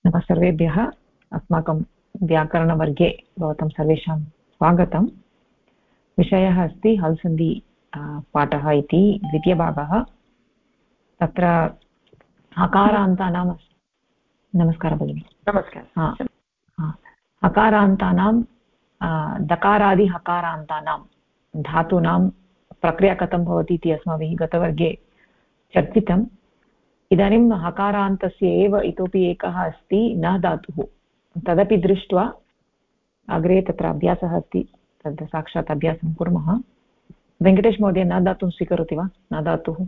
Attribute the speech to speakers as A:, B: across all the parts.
A: नमः सर्वेभ्यः। अस्माकं व्याकरणवर्गे भवतां सर्वेषां स्वागतं। विषयः अस्ति हल्सन्धि पाठः इति द्वितीयभागः। तत्र हकारान्तानां नमस्कारः भगिनि। नमस्कारः। हकारान्तानां दकारादिहकारान्तानां धातूनां प्रक्रिया कथं भवति इति अस्माभिः गतवर्गे चर्चितम्। इदानीं हकारान्तस्य एव इतोपि एकः अस्ति न धातुः, तदपि दृष्ट्वा अग्रे तत्र अभ्यासः अस्ति, तद् साक्षात् अभ्यासं कुर्मः। वेङ्कटेश महोदय न धातुं स्वीकरोति वा? न धातुः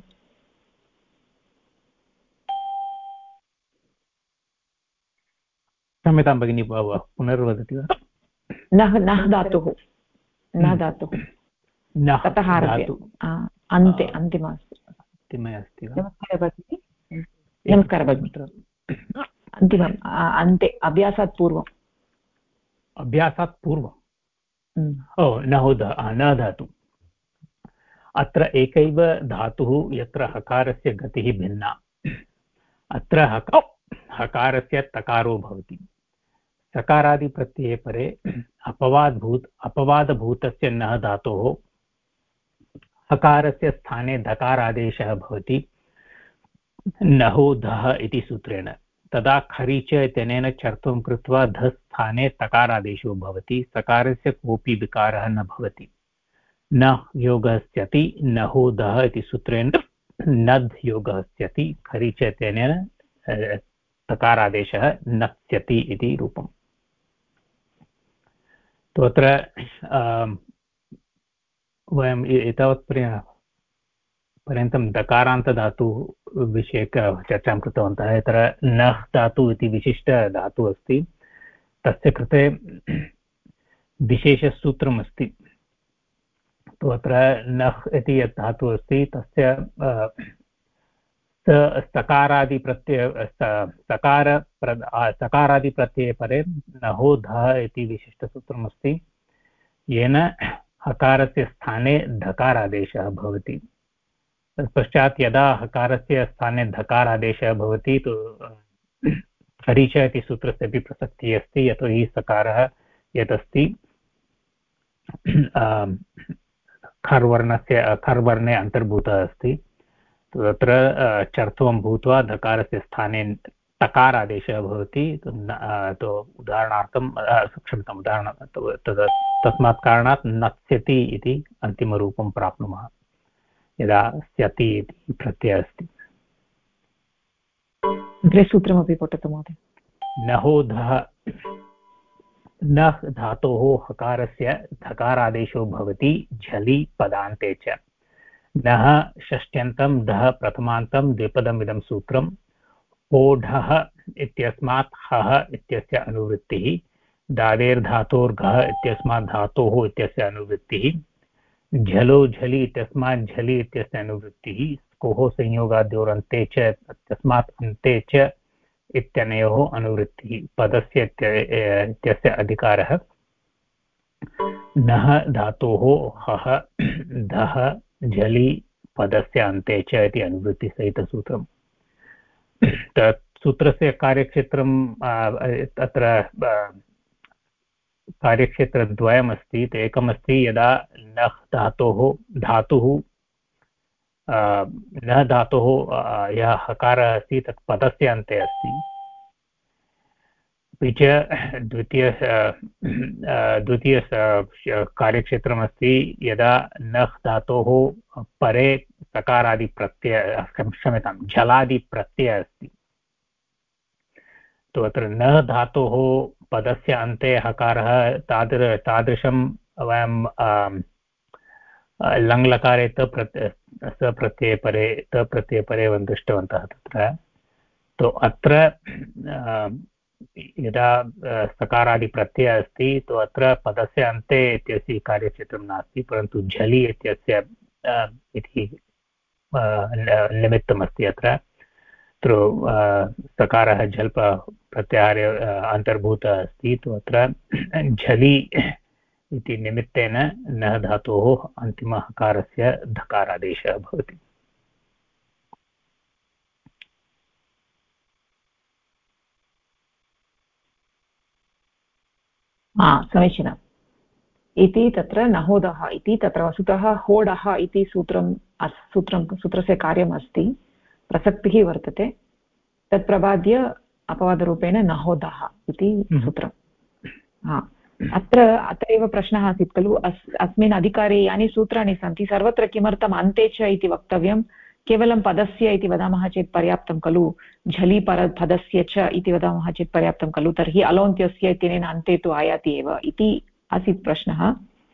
B: क्षम्यतां भगिनी, पुनर्वदति वा?
A: नः धातुः, न धातुः ततः आरभ्य अन्ते अन्तिमः अस्ति। नमस्कारः भगिनि। नमस्कारः भगिनि। अन्तिमम् अन्ते अभ्यासात् पूर्वम्।
B: अभ्यासात् पूर्वम् न धातु। अत्र एकैव धातुः यत्र हकारस्य गतिः भिन्ना। अत्र हकारस्य तकारो भवति। सकारादिप्रत्यये परे अपवादभूतस्य नः धातोः हकारस्य स्थाने धकारादेशः भवति नहो धः इति सूत्रेण। तदा खरीच इत्यनेन चर्त्वं कृत्वा धस्थाने तकारादेशो भवति। सकारस्य कोऽपि विकारः न भवति। न योगः स्यति नहो दः इति सूत्रेण नद् योगः स्यति। खरीच इत्यनेन तकारादेशः नप्स्यति इति रूपम्। तो अत्र वयम् एतावत् पर्यन्तं दकारान्तधातुः विषयक चर्चां कृतवन्तः। अत्र नः धातु इति विशिष्टधातुः अस्ति। तस्य कृते विशेषसूत्रम् अस्ति। तो अत्र नः इति यत् धातुः अस्ति तस्य सकारादिप्रत्यये परे नहो धः इति विशिष्टसूत्रम् अस्ति, येन हकारस्य स्थाने धकारादेशः भवति। तत्पश्चात् यदा हकारस्य स्थाने धकारादेशः भवति तो खरीच इति सूत्रस्य अपि प्रसक्तिः अस्ति, यतोहि सकारः यत् अस्ति खर्वर्णे अन्तर्भूतः अस्ति। तत्र चर्त्वं भूत्वा धकारस्य स्थाने तकारादेशः भवति। उदाहरणार्थं तस्मात् कारणात् नत्स्यति इति अन्तिमरूपं प्राप्नुमः यदा स्यति इति प्रत्ययः अस्ति।
A: अग्रे सूत्रमपि पठतु महोदय।
B: नहोधः नः धातोः हकारस्य धकारादेशो भवति झलि पदान्ते च। नः षष्ट्यन्तं धः प्रथमान्तं द्विपदमिदं सूत्रं। ओढः इत्यस्मात् हः इत्यस्य अनुवृत्तिः। दादेर्धातोर्घः इत्यस्मात् धातोः इत्यस्य अनुवृत्तिः। झलो झलि इत्यस्मात् झलि इत्यस्य अनुवृत्तिः। स्कोः संयोगाद्योरन्ते च तस्मात् अन्ते च इत्यनयोः अनुवृत्तिः। पदस्य इत्यस्य अधिकारः। नः धातोः हः धः झलि पदस्य अन्ते च इति अनुवृत्तिसहितसूत्रम्। तत् सूत्रस्य कार्यक्षेत्रं तत्र कार्यक्षेत्रद्वयमस्ति। एकमस्ति यदा नः धातुः यः हकारः अस्ति तत् पदस्य अन्ते अस्ति। अपि च द्वितीय कार्यक्षेत्रमस्ति यदा नः धातोः परे सकारादिप्रत्यय क्षम्यतां झलादिप्रत्ययः अस्ति। तो अत्र न धातोः पदस्य अन्ते हकारः तादृशं वयं लङ्लकारे सप्रत्यये परे वयं दृष्टवन्तः तत्र। तो अत्र यदा सकारादिप्रत्ययः अस्ति तो अत्र पदस्य अन्ते इत्यस्य कार्यक्षेत्रं नास्ति, परन्तु झलि इत्यस्य इति निमित्तमस्ति। अत्र सकारः झल् प्रत्याहारे अन्तर्भूतः अस्ति। तो अत्र झलि इति निमित्तेन नः धातोः अन्तिमहकारस्य धकारादेशः भवति।
A: समीचीनम् इति तत्र नहोदः इति तत्र वस्तुतः होडः इति सूत्रस्य कार्यम् अस्ति, प्रसक्तिः वर्तते, तत् प्रबाद्य अपवादरूपेण नहोदः इति सूत्रम्। अत्र एव प्रश्नः आसीत् खलु, अस्मिन् अधिकारे यानि सूत्राणि सन्ति सर्वत्र किमर्थम् अन्ते च इति वक्तव्यं, केवलं पदस्य इति वदामः चेत् पर्याप्तं खलु, झलि पदस्य च इति वदामः चेत् पर्याप्तं खलु, तर्हि अलोन्त्यस्य इत्यनेन अन्ते तु आयाति एव इति आसीत् प्रश्नः।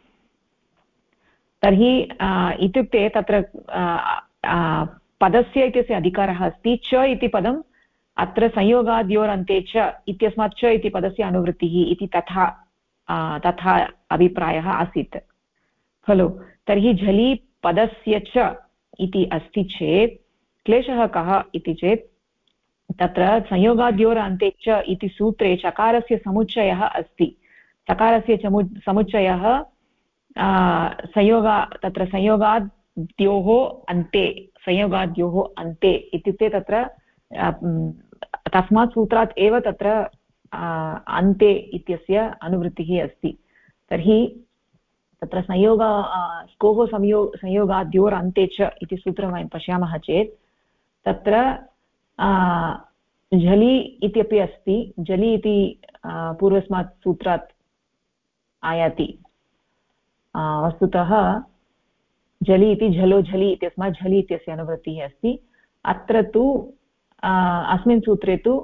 A: तर्हि इत्युक्ते तत्र पदस्य इत्यस्य अधिकारः अस्ति, च इति पदम् अत्र संयोगाद्योरन्ते च इत्यस्मात् च इति पदस्य अनुवृत्तिः इति तथा अभिप्रायः आसीत् खलु। तर्हि झलि पदस्य च इति अस्ति चेत् क्लेशः कः इति चेत् तत्र संयोगाद्योरन्ते च इति सूत्रे चकारस्य समुच्चयः अस्ति। चकारस्य समुच्चयः तत्र संयोगाद्योः अन्ते इत्युक्ते तत्र तस्मात् सूत्रात् एव तत्र अन्ते इत्यस्य अनुवृत्तिः अस्ति। तर्हि तत्र स्कोः संयोगाद्योरन्ते च इति सूत्रं वयं पश्यामः चेत् तत्र झलि इत्यपि अस्ति, झलि इति पूर्वस्मात् सूत्रात् आयाति। वस्तुतः झलि इति झलो झलि इत्यस्मात् झलि इत्यस्य अनुवृत्तिः अस्ति। अत्र तु अस्मिन् सूत्रे तु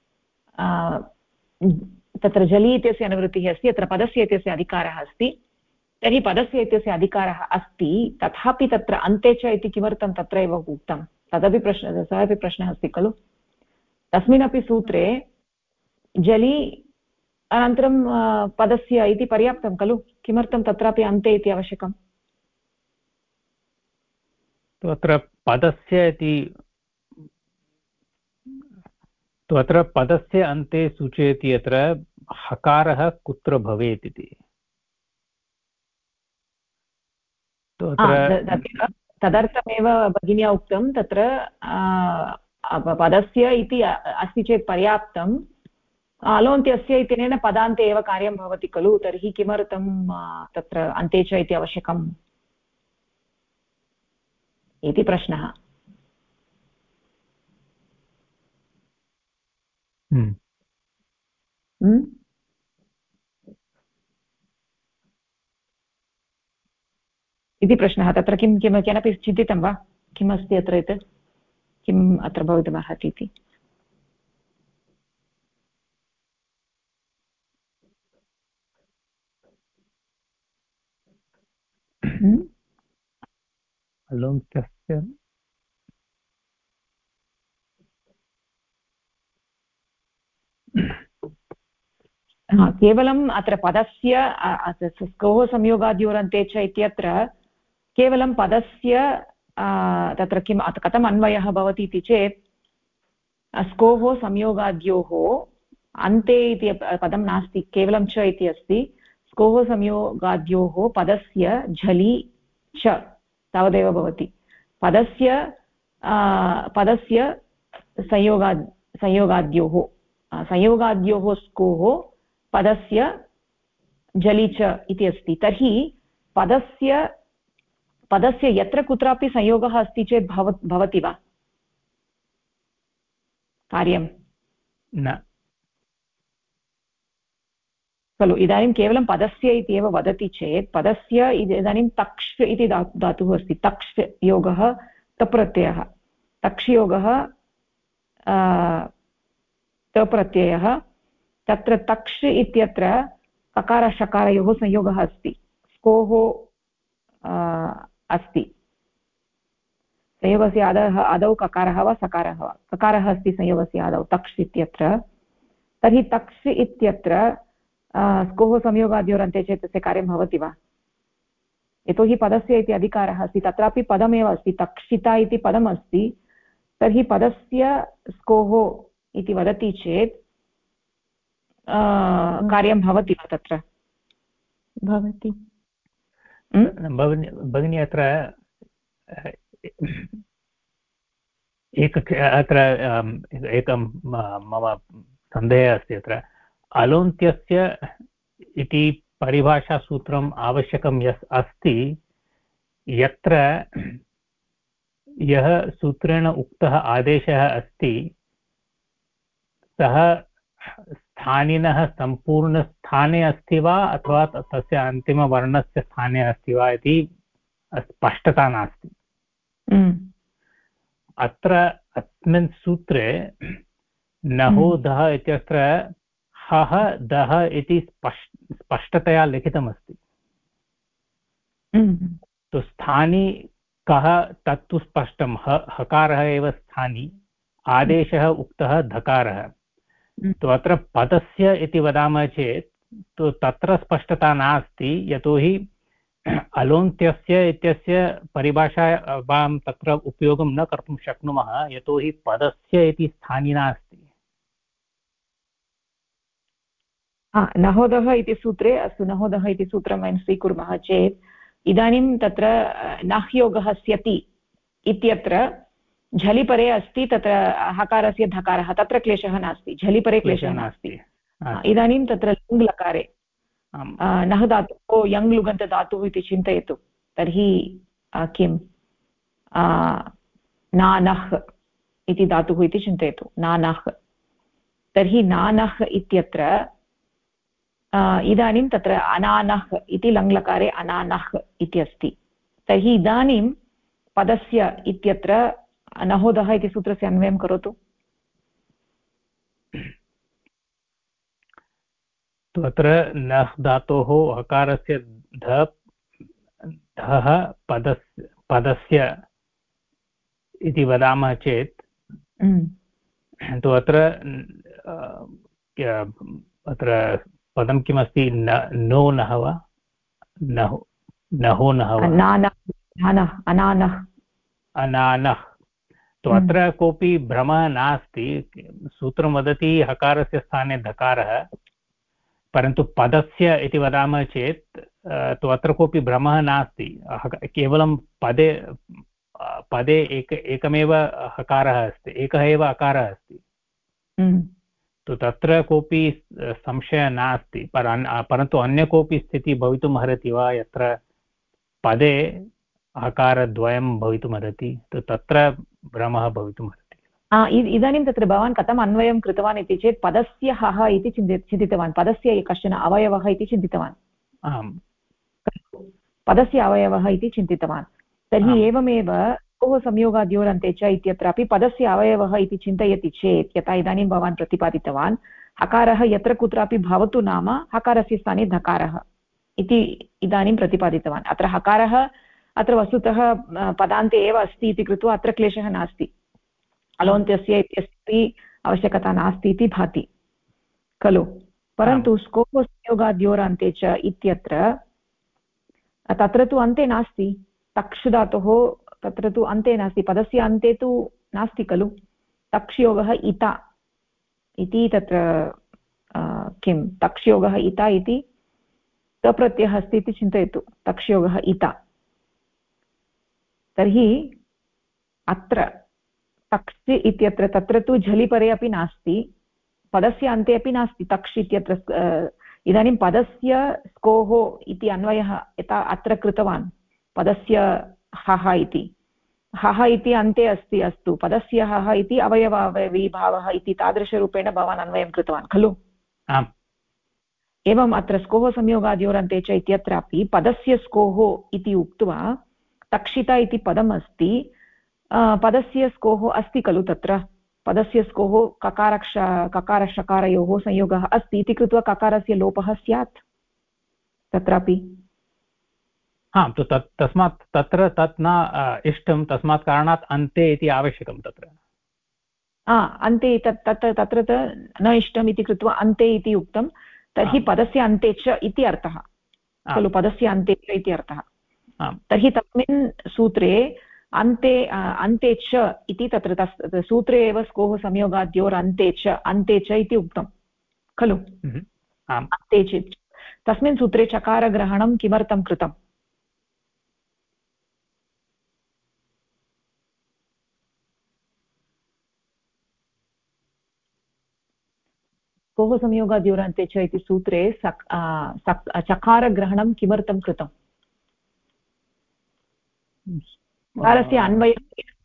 A: तत्र झलि इत्यस्य अनुवृत्तिः अस्ति, अत्र पदस्य इत्यस्य अधिकारः अस्ति। तर्हि पदस्य इत्यस्य अधिकारः अस्ति, तथापि तत्र अन्ते च इति किमर्थं तत्र एव उक्तं, सः अपि प्रश्नः अस्ति खलु। तस्मिन्नपि सूत्रे झलि अनन्तरं पदस्य इति पर्याप्तं खलु, किमर्थं तत्रापि अन्ते इति आवश्यकम्?
B: अत्र पदस्य इति अत्र पदस्य अन्ते सूचयति अत्र हकारः कुत्र भवेत् इति।
A: तदर्थमेव भगिन्या उक्तं तत्र पदस्य इति अस्ति चेत् पर्याप्तं, अलोन्त्यस्य इत्यनेन पदान्ते एव कार्यं भवति खलु, तर्हि किमर्थं तत्र अन्ते च इति आवश्यकम् इति प्रश्नः। इति प्रश्नः। तत्र किं केनापि चिन्तितं वा, किम् अस्ति अत्र, एतत् किम् अत्र भवितुमर्हति इति?
B: अलोन्त्यस्य
A: केवलम् अत्र पदस्य स्कोः संयोगाद्योरन्ते च इत्यत्र केवलं पदस्य तत्र किं कथम् अन्वयः भवति इति चेत् स्कोः संयोगाद्योः अन्ते इति पदं नास्ति, केवलं च इति अस्ति। स्कोः संयोगाद्योः पदस्य झलि च तावदेव भवति। पदस्य संयोगाद्योः स्कोः पदस्य झलि च इति अस्ति। तर्हि पदस्य यत्र कुत्रापि संयोगः अस्ति चेत् भवति वा कार्यं?
B: न
A: खलु। इदानीं केवलं पदस्य इति एव वदति चेत् पदस्य इदानीं तक्ष् इति धातुः अस्ति, तक्ष् योगः तप्रत्ययः, तक्ष् योगः तप्रत्ययः, तत्र तक्ष् इत्यत्र ककारशकारयोः संयोगः अस्ति, स्कोः अस्ति। संयोगस्य आदौ ककारः वा सकारः वा? ककारः अस्ति संयोगस्य आदौ तक्ष् इत्यत्र। तर्हि तक्ष् इत्यत्र स्कोः संयोगाद्योरन्ते चेत् तस्य कार्यं भवति वा? यतोहि पदस्य इति अधिकारः अस्ति, तत्रापि पदमेव अस्ति, तक्षिता इति पदम् अस्ति। तर्हि पदस्य स्कोः इति वदति चेत् कार्यं भवति वा तत्र?
C: भवति
B: भगिनी। अत्र एकं मम सन्देहः अस्ति। अत्र अलोन्त्यस्य इति परिभाषासूत्रम् आवश्यकं अस्ति, यत्र यः सूत्रेण उक्तः आदेशः अस्ति सः स्थानिनः सम्पूर्णस्थाने अस्ति वा अथवा तस्य अन्तिमवर्णस्य स्थाने अस्ति वा इति स्पष्टता नास्ति। अत्र अस्मिन् सूत्रे नहो दः इत्यत्र हः दः इति स्पष्टतया लिखितमस्ति। तो स्थानी कः तत्तु स्पष्टं, हकारः एव स्थानी, आदेशः उक्तः धकारः। तो अत्र पदस्य इति वदामः चेत् तो तत्र स्पष्टता नास्ति, यतोहि अलोन्त्यस्य इत्यस्य परिभाषायां तत्र उपयोगं न कर्तुं शक्नुमः, यतोहि पदस्य इति स्थानी नास्ति।
A: नहोदः इति सूत्रे, अस्तु, नहोदः इति सूत्रं वयं स्वीकुर्मः चेत् इदानीं तत्र नह्योगः स्यति इत्यत्र झलिपरे अस्ति, तत्र हकारस्य धकारः, तत्र क्लेशः नास्ति, झलिपरे क्लेशः नास्ति। इदानीं तत्र लुङ् लकारे नः धातुः यङ् लुगन्तधातुः इति चिन्तयतु, तर्हि किं नानः इति धातुः इति चिन्तयतु, नानः। तर्हि नानः इत्यत्र इदानीं तत्र अनानः इति लङ्लकारे अनानः इति अस्ति। तर्हि इदानीं पदस्य इत्यत्र नहोदः इति सूत्रस्य अन्वयं करोतु।
B: अत्र नः धातोः हकारस्य धः पदस्य इति वदामः चेत् तो अत्र पदं किमस्ति? नो नः वा नहो नः वा अनानः। तो अत्र कोऽपि भ्रमः नास्ति। सूत्रं वदति हकारस्य स्थाने धकारः, परन्तु पदस्य इति वदामः चेत् तो अत्र कोऽपि भ्रमः नास्ति। केवलं पदे एकमेव हकारः अस्ति, एकः एव अकारः अस्ति। तो तत्र कोऽपि संशयः नास्ति। परन्तु अन्य कोऽपि स्थितिः भवितुम् अर्हति वा यत्र पदे हकारद्वयं भवितुमर्हति, तो तत्र भ्रमः भवितुमर्हति।
A: इदानीं तत्र भवान् कथम् अन्वयं कृतवान् इति चेत् पदस्य हः इति चिन्तितवान्, पदस्य कश्चन अवयवः इति चिन्तितवान्।
B: आम्,
A: पदस्य अवयवः इति चिन्तितवान्। तर्हि एवमेव कोः संयोगाद्योरन्ते च इत्यत्रापि पदस्य अवयवः इति चिन्तयति चेत्, यथा इदानीं भवान् प्रतिपादितवान्, हकारः यत्र कुत्रापि भवतु नाम हकारस्य स्थाने धकारः इति इदानीं प्रतिपादितवान्। अत्र हकारः अत्र वस्तुतः पदान्ते एव अस्ति इति कृत्वा अत्र क्लेशः नास्ति, अलोन्त्यस्य इत्यस्ति आवश्यकता नास्ति इति भाति खलु। परन्तु स्कोः संयोगाद्योरन्ते च इत्यत्र तत्र तु अन्ते नास्ति, तक्ष् धातोः तत्र तु अन्ते नास्ति, पदस्य अन्ते तु नास्ति खलु। तक्ष्योगः इता इति तत्र किं तक्ष्योगः इता इति तप्रत्ययः अस्ति इति चिन्तयतु, तक्ष्योगः इता। तर्हि अत्र तक्ष् इत्यत्र तत्र तु झलिपरे अपि नास्ति, पदस्य अन्ते अपि नास्ति तक्ष् इत्यत्र। इदानीं पदस्य स्कोः इति अन्वयः यथा अत्र कृतवान्, पदस्य हः इति, हः इति अन्ते अस्ति, अस्तु, पदस्य हः इति अवयवावयवीभावः इति तादृशरूपेण भवान् अन्वयं कृतवान् खलु। एवम् अत्र स्कोः संयोगाद्योरन्ते च इत्यत्रापि पदस्य स्कोः इति उक्त्वा तक्षिता इति पदम् अस्ति, पदस्य स्कोः अस्ति खलु, तत्र पदस्य स्कोः ककारशकारयोः संयोगः अस्ति इति कृत्वा ककारस्य लोपः स्यात् तत्रापि।
B: तो तस्मात् तत्र तत् न इष्टं, तस्मात् कारणात् अन्ते इति आवश्यकं तत्र।
A: अन्ते तत्र न इष्टम् इति कृत्वा अन्ते इति उक्तं। तर्हि पदस्य अन्ते च इति अर्थः खलु, पदस्य अन्ते च इति अर्थः। तर्हि तस्मिन् सूत्रे अन्ते च इति तत्र सूत्रे एव स्कोः संयोगाद्योरन्ते च इति उक्तं खलु। अन्ते च तस्मिन् सूत्रे चकारग्रहणं किमर्थं कृतम्? कोः संयोगाद्योरन्ते च इति सूत्रे चकारग्रहणं किमर्थं कृतम्? चकारस्य अन्वयः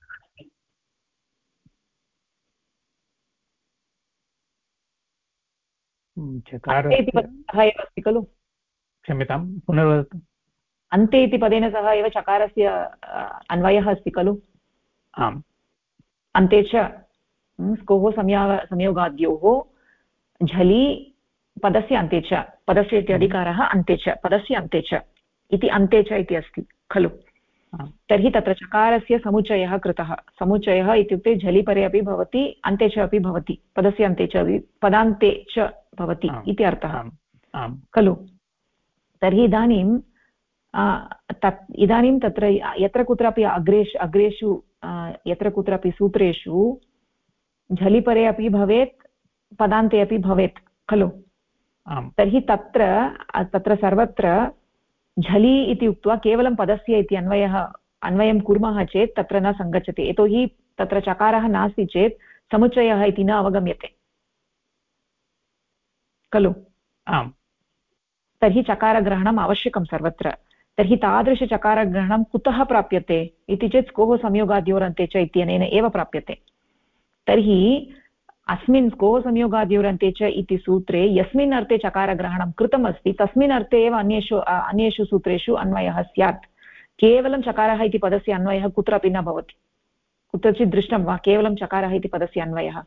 A: इति पदेन सह एव अस्ति खलु?
B: क्षम्यतां, पुनर्वदतु।
A: अन्ते इति पदेन सह एव चकारस्य अन्वयः अस्ति खलु?
B: आम्।
A: अन्ते च कोः संयोगाद्योः झलि पदस्य अन्ते च, पदस्य इति अधिकारः अन्ते च, पदस्य अन्ते च इति अन्ते च इति अस्ति खलु? तर्हि तत्र चकारस्य समुच्चयः कृतः। समुच्चयः इत्युक्ते झलिपरे अपि भवति, अन्ते च अपि भवति, पदस्य अन्ते च अपि, पदान्ते च भवति इति अर्थः खलु? तर्हि इदानीं तत्र यत्र कुत्रापि अग्रेषु यत्र कुत्रापि सूत्रेषु झलिपरे अपि भवेत्, पदान्ते अपि भवेत् खलु? तर्हि तत्र सर्वत्र झलि इति उक्त्वा केवलं पदस्य इति अन्वयं कुर्मः चेत् तत्र न सङ्गच्छति। यतोहि तत्र चकारः नास्ति चेत् समुच्चयः इति न अवगम्यते खलु?
B: आम्।
A: तर्हि चकारग्रहणम् आवश्यकं सर्वत्र। तर्हि तादृशचकारग्रहणं कुतः प्राप्यते इति चेत् कोः संयोगाद्योरन्ते च इत्यनेन एव प्राप्यते। तर्हि अस्मिन् कोः संयोगाद्योरन्ते च इति सूत्रे यस्मिन् अर्थे चकारग्रहणं कृतमस्ति तस्मिन् अर्थे एव अन्येषु सूत्रेषु अन्वयः स्यात्। केवलं चकारः इति पदस्य अन्वयः कुत्रापि न भवति। कुत्रचित् दृष्टं वा केवलं चकारः इति पदस्य अन्वयः?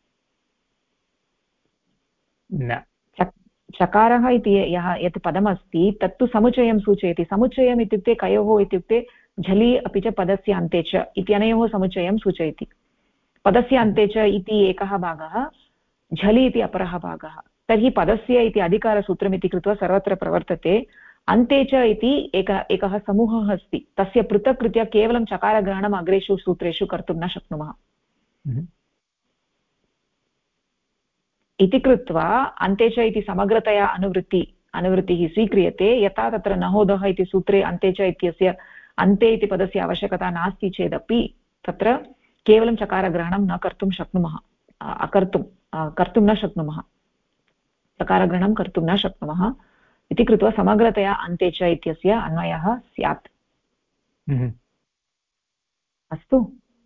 A: चकारः इति यत् पदमस्ति तत्तु समुच्चयं सूचयति। समुच्चयम् इत्युक्ते कयोः इत्युक्ते झलि अपि च पदस्य अन्ते च इत्यनयोः समुच्चयं सूचयति। पदस्य अन्ते च इति एकः भागः, झलि इति अपरः भागः। तर्हि पदस्य इति अधिकारसूत्रमिति कृत्वा सर्वत्र प्रवर्तते। अन्ते च इति एकः समूहः अस्ति, तस्य पृथक्कृत्य केवलं चकारग्रहणम् अग्रेषु सूत्रेषु कर्तुं न शक्नुमः इति कृत्वा अन्ते च इति समग्रतया अनुवृत्तिः स्वीक्रियते। यथा तत्र नहोदः इति सूत्रे अन्ते च इत्यस्य अन्ते इति पदस्य आवश्यकता नास्ति चेदपि तत्र केवलं चकारग्रहणं न कर्तुं शक्नुमः, कर्तुं न शक्नुमः, चकारग्रहणं कर्तुं न शक्नुमः इति कृत्वा समग्रतया अन्ते च इत्यस्य अन्वयः स्यात्। अस्तु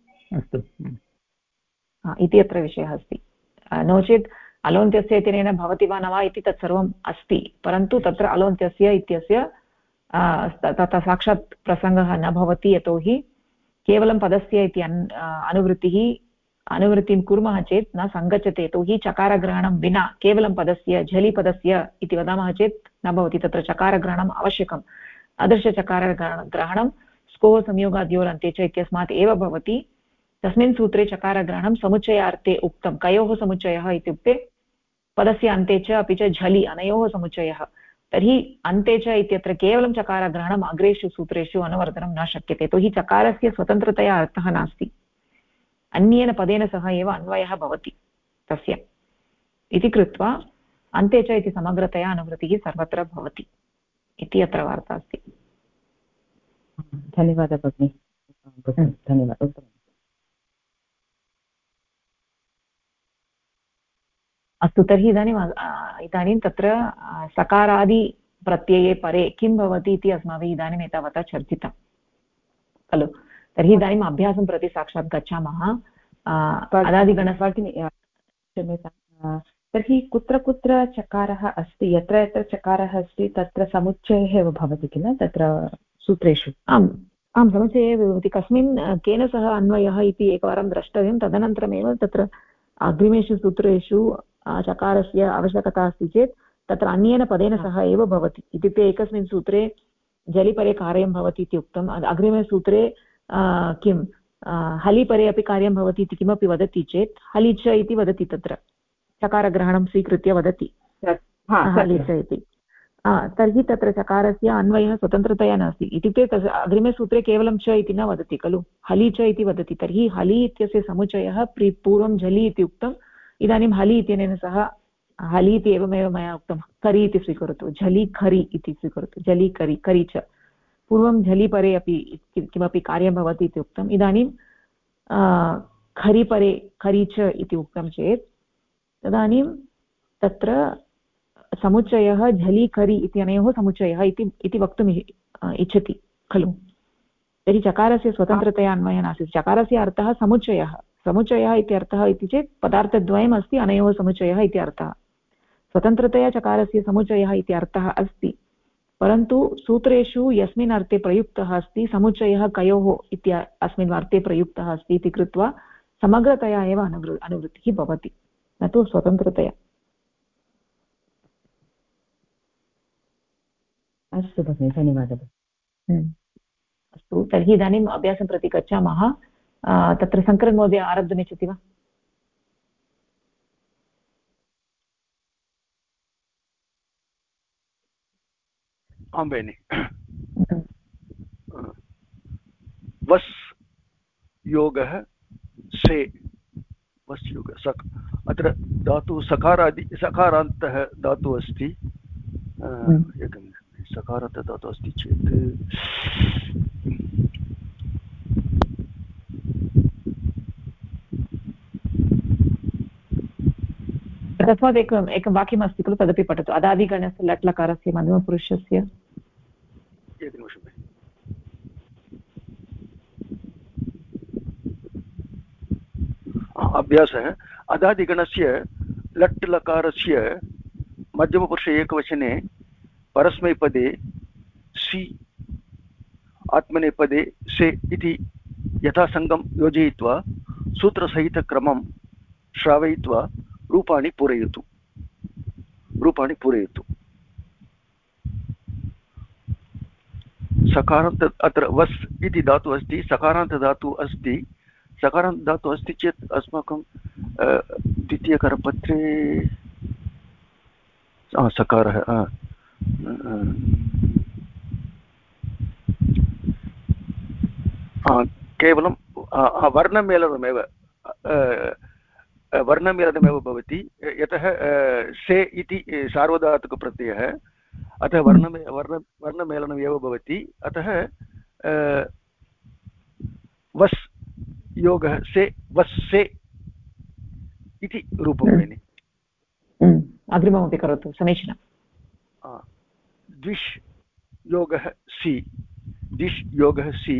A: इति अत्र विषयः अस्ति। नो चेत् अलोन्त्यस्य इत्यनेन भवति वा न वा इति तत्सर्वम् अस्ति, परन्तु तत्र अलोन्त्यस्य इत्यस्य तथा साक्षात् प्रसङ्गः न भवति। यतोहि केवलं पदस्य इति अनुवृत्तिं कुर्मः चेत् न सङ्गच्छते। यतोहि चकारग्रहणं विना केवलं पदस्य झलिपदस्य इति वदामः चेत् न भवति, तत्र चकारग्रहणम् आवश्यकम्। अदृशचकारग्रहणं स्कोः संयोगाद्योरन्ते च इत्यस्मात् एव भवति। तस्मिन् सूत्रे चकारग्रहणं समुच्चयार्थे उक्तं। कयोः समुच्चयः इत्युक्ते पदस्य अन्ते च अपि च झलि अनयोः समुच्चयः। तर्हि अन्ते च इत्यत्र केवलं चकारग्रहणम् अग्रेषु सूत्रेषु अनुवर्तनं न शक्यते। यतोहि चकारस्य स्वतन्त्रतया अर्थः नास्ति, अन्येन पदेन सह एव अन्वयः भवति तस्य। इति कृत्वा अन्ते च इति समग्रतया अनुवृत्तिः सर्वत्र भवति इति अत्र वार्ता अस्ति।
C: धन्यवादः भगिनी, धन्यवादः।
A: अस्तु, तर्हि इदानीं तत्र सकारादिप्रत्यये परे किं भवति इति अस्माभिः इदानीम् एतावता चर्चितं खलु? तर्हि इदानीम् अभ्यासं प्रति साक्षात् गच्छामः।
C: क्षम्यतां, तर्हि कुत्र कुत्र चकारः अस्ति, यत्र यत्र चकारः अस्ति तत्र समुच्चयः एव भवति किल तत्र सूत्रेषु?
A: आम् आं, समुच्चये भवति। कस्मिन् केन सह अन्वयः इति एकवारं द्रष्टव्यं, तदनन्तरमेव तत्र अग्रिमेषु सूत्रेषु चकारस्य आवश्यकता अस्ति चेत् तत्र अन्येन पदेन सह एव भवति। इत्युक्ते एकस्मिन् सूत्रे जलिपरे कार्यं भवति इति उक्तम्, अग्रिमे सूत्रे किं हलिपरे अपि कार्यं भवति इति किमपि वदति चेत् हलि च इति वदति, तत्र चकारग्रहणं स्वीकृत्य वदति हलि च इति। तर्हि तत्र चकारस्य अन्वयः स्वतन्त्रतया नास्ति। इत्युक्ते तस्य अग्रिमे सूत्रे केवलं च इति न वदति खलु, हलि च इति वदति। तर्हि हलि इत्यस्य समुच्चयः पूर्वं झलि इति उक्तम्, इदानीं हलि इत्यनेन सह हलि इति एवमेव मया उक्तं, करि इति स्वीकरोतु, झलि खरि इति स्वीकरोतु, झलि करि करि च। पूर्वं झलिपरे अपि किमपि कार्यं भवति इति उक्तम्, इदानीं खरिपरे खरि च इति उक्तं चेत् तदानीं तत्र समुच्चयः झलीखरि इत्यनयोः समुच्चयः इति वक्तुम् इच्छति खलु। तर्हि चकारस्य स्वतन्त्रतया अन्वयः नास्ति। चकारस्य अर्थः समुच्चयः। समुच्चयः इत्यर्थः इति चेत् पदार्थद्वयम् अस्ति, अनयोः समुच्चयः इति अर्थः। स्वतन्त्रतया चकारस्य समुच्चयः इति अर्थः अस्ति, परन्तु सूत्रेषु यस्मिन् अर्थे प्रयुक्तः अस्ति समुच्चयः कयोः इति अस्मिन् अर्थे प्रयुक्तः अस्ति इति कृत्वा समग्रतया एव अनुवृत्तिः भवति, न तु स्वतन्त्रतया।
C: अस्तु भगिनि, धन्यवादः।
A: अस्तु, तर्हि इदानीम् अभ्यासं प्रति गच्छामः। तत्र शङ्करन् महोदय आरब्धुमिच्छति वा?
D: आं भगिनि। वस् योगः से, वस् योगः सक्, अत्र धातुः सकारान्तः धातुः अस्ति। एकं सकारान्तः धातुः अस्ति चेत्
A: तस्मात् एकं वाक्यमस्ति खलु, तदपि पठतु। अदादिगणस्य लट् लकारस्य मध्यमपुरुषस्य।
D: एकनिमिषं। अभ्यासः। अदादिगणस्य लट् लकारस्य मध्यमपुरुषे एकवचने परस्मैपदे सि, आत्मनेपदे से इति यथासङ्गं योजयित्वा सूत्रसहितक्रमं श्रावयित्वा रूपाणि पूरयतु। सकारान्त, अत्र वस् इति धातुः अस्ति, सकारान्तधातुः अस्ति। सकारान्तधातुः अस्ति चेत् अस्माकं द्वितीयकरपत्रे सकारः केवलं वर्णमेलनमेव भवति, यतः से इति सार्वधातुकप्रत्ययः, अतः वर्णमेलनमेव भवति। अतः वस् योगः से, वस् से इति रूपं भगिनि।
A: अग्रिममपि करोतु, समीचीनं।
D: द्विष् योगः सि, दिश् योगः सि।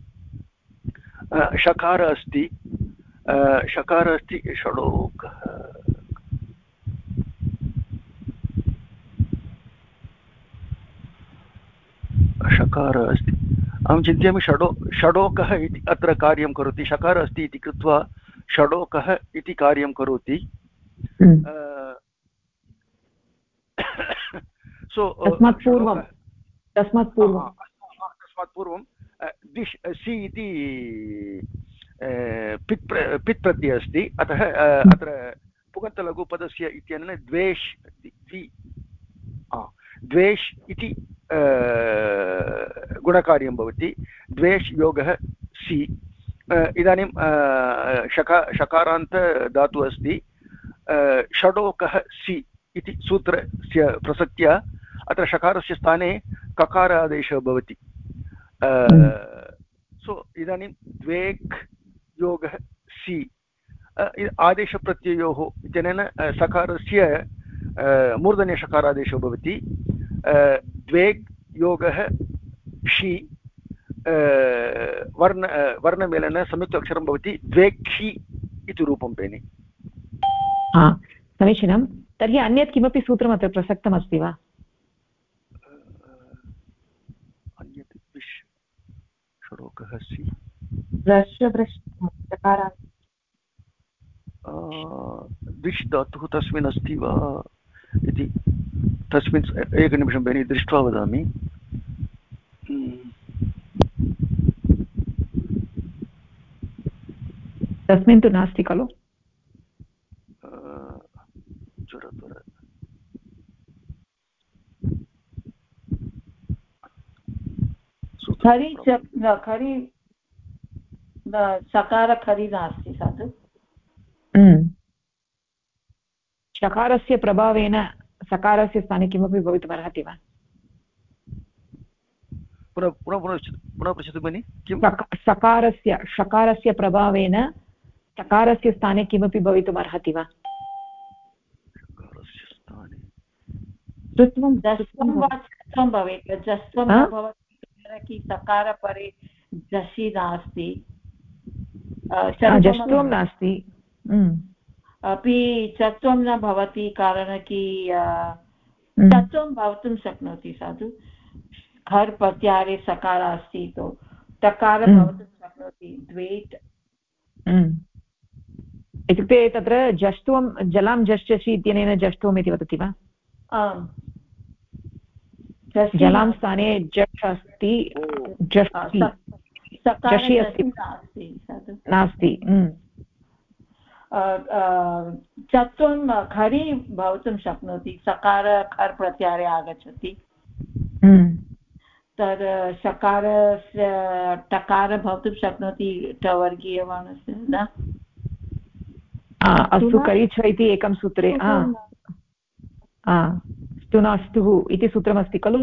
D: शकार अस्ति, षडोकः, शकार अस्ति। अहं चिन्तयामि षडोकः इति अत्र कार्यं करोति। शकार अस्ति इति कृत्वा षडोकः इति कार्यं करोति।
A: तस्मात्
D: पूर्वं दिश् सि इति पित् प्रत्ययः अस्ति, अतः अत्र पुगन्तलघुपदस्य इत्यनेन द्वेष् द्वेष् इति गुणकार्यं भवति। द्वेष् योगः सि। इदानीं शकारान्त धातुः अस्ति, षडोकः सि इति सूत्रस्य प्रसक्त्या अत्र शकारस्य स्थाने ककार आदेशः भवति। इदानीं द्वेक् योगः सि आदेशप्रत्ययोः इत्यनेन सकारस्य मूर्धन्यषकारादेशो भवति। द्वेक् योगः षि वर्णमेलन संयुक्त अक्षरं भवति, द्वेक्षि इति रूपं भगिनि।
A: समीचीनं। तर्हि अन्यत् किमपि सूत्रम् अत्र प्रसक्तमस्ति वा?
D: अन्यत् षडोकः सि, दिश् धातुः तस्मिन् अस्ति वा इति, तस्मिन् एकनिमिषं भगिनि दृष्ट्वा वदामि।
A: तस्मिन् तु नास्ति खलु।
E: सकार खरि नास्ति साधु।
A: शकारस्य प्रभावेन सकारस्य स्थाने किमपि भवितुमर्हति वा?
D: पुनः पृच्छतु भगिनि। किं
A: शकारस्य प्रभावेन सकारस्य स्थाने किमपि भवितुमर्हति वा?
C: ऋत्वं
E: जस्त्वं वा चत्वं भवेत् जस्त्वं न भवति सकार परे जसि नास्ति
A: जस्त्वं नास्ति
E: अपि चत्वं न भवति कारण कि चत्वं भवितुं शक्नोति साधु खर् प्रत्याहारे सकार अस्ति तो टकार भवितुं शक्नोति द्वेट्
A: इत्युक्ते तत्र जष्ट्वं जलां जष्टसि इत्यनेन जष्ट्वम् इति वदति वा जलां स्थाने जष् अस्ति जषि अस्ति नास्ति
E: चत्वं खरि भवितुं शक्नोति सकार खर् प्रत्याहारे आगच्छति तद् शकारस्य टकार भवितुं शक्नोति टवर्गीयवर्णस्य न
A: अस्तु करिछ इति एकं सूत्रे स्तुनाष्टुः इति सूत्रमस्ति खलु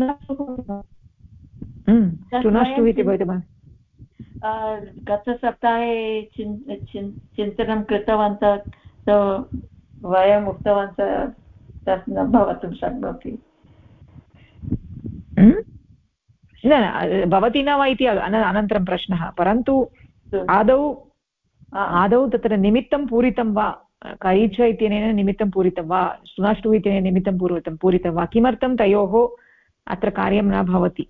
A: स्तुनाष्टुः इति भवितुम्
E: गतसप्ताहे चिन्तनं कृतवन्तः वयम् उक्तवन्तः तत् न भवितुं शक्नोति
A: न भवति न वा इति अनन्तरं प्रश्नः परन्तु आदौ तत्र निमित्तं पूरितं वा करीच इत्यनेन निमित्तं पूरितं वा सुनाष्टुः इत्यनेन निमित्तं पूरितं वा किमर्थं तयोः अत्र कार्यं न भवति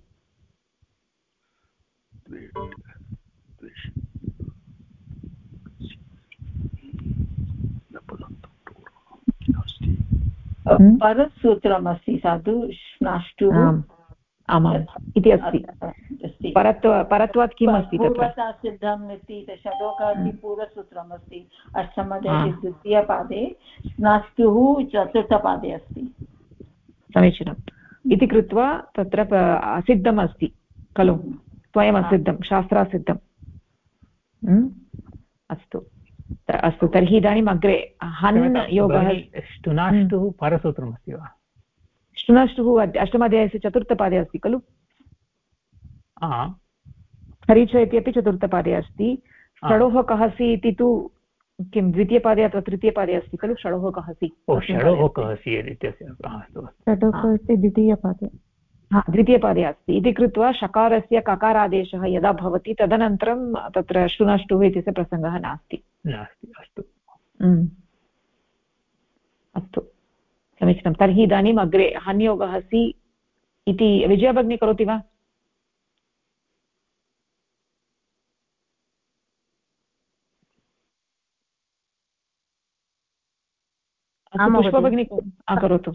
E: परसूत्रमस्ति साधु स्नाष्टुः
A: आमाम् इति अस्ति परत्वात् किम् अस्ति
E: पूर्वता सिद्धम् इति षडोकादि पूर्वसूत्रमस्ति अष्टमध्याये द्वितीयपादे स्नाष्टुः चतुर्थपादे अस्ति
A: समीचीनम् इति कृत्वा तत्र असिद्धम् अस्ति खलु स्वयम् असिद्धं शास्त्रासिद्धम् अस्तु अस्तु तर्हि इदानीम् अग्रे हन् योगः
B: ष्टुनाष्टुः परसूत्रमस्ति वा
A: ष्टुनाष्टुः अष्टमाध्यायस्य चतुर्थपादे अस्ति खलु हरिच इत्यपि चतुर्थपादे अस्ति षडोः कहसि इति तु किं द्वितीयपादे अथवा तृतीयपादे अस्ति खलु षडोः कहसि द्वितीयपादे अस्ति इति कृत्वा शकारस्य ककारादेशः यदा भवति तदनन्तरं तत्र ष्टुनाष्टुः इत्यस्य प्रसङ्गः नास्ति
B: अस्तु
A: अस्तु समीचीनं तर्हि इदानीम् अग्रे हन्योगः सि इति विजया भगिनी करोति वा पुष्पा भगिनी करोतु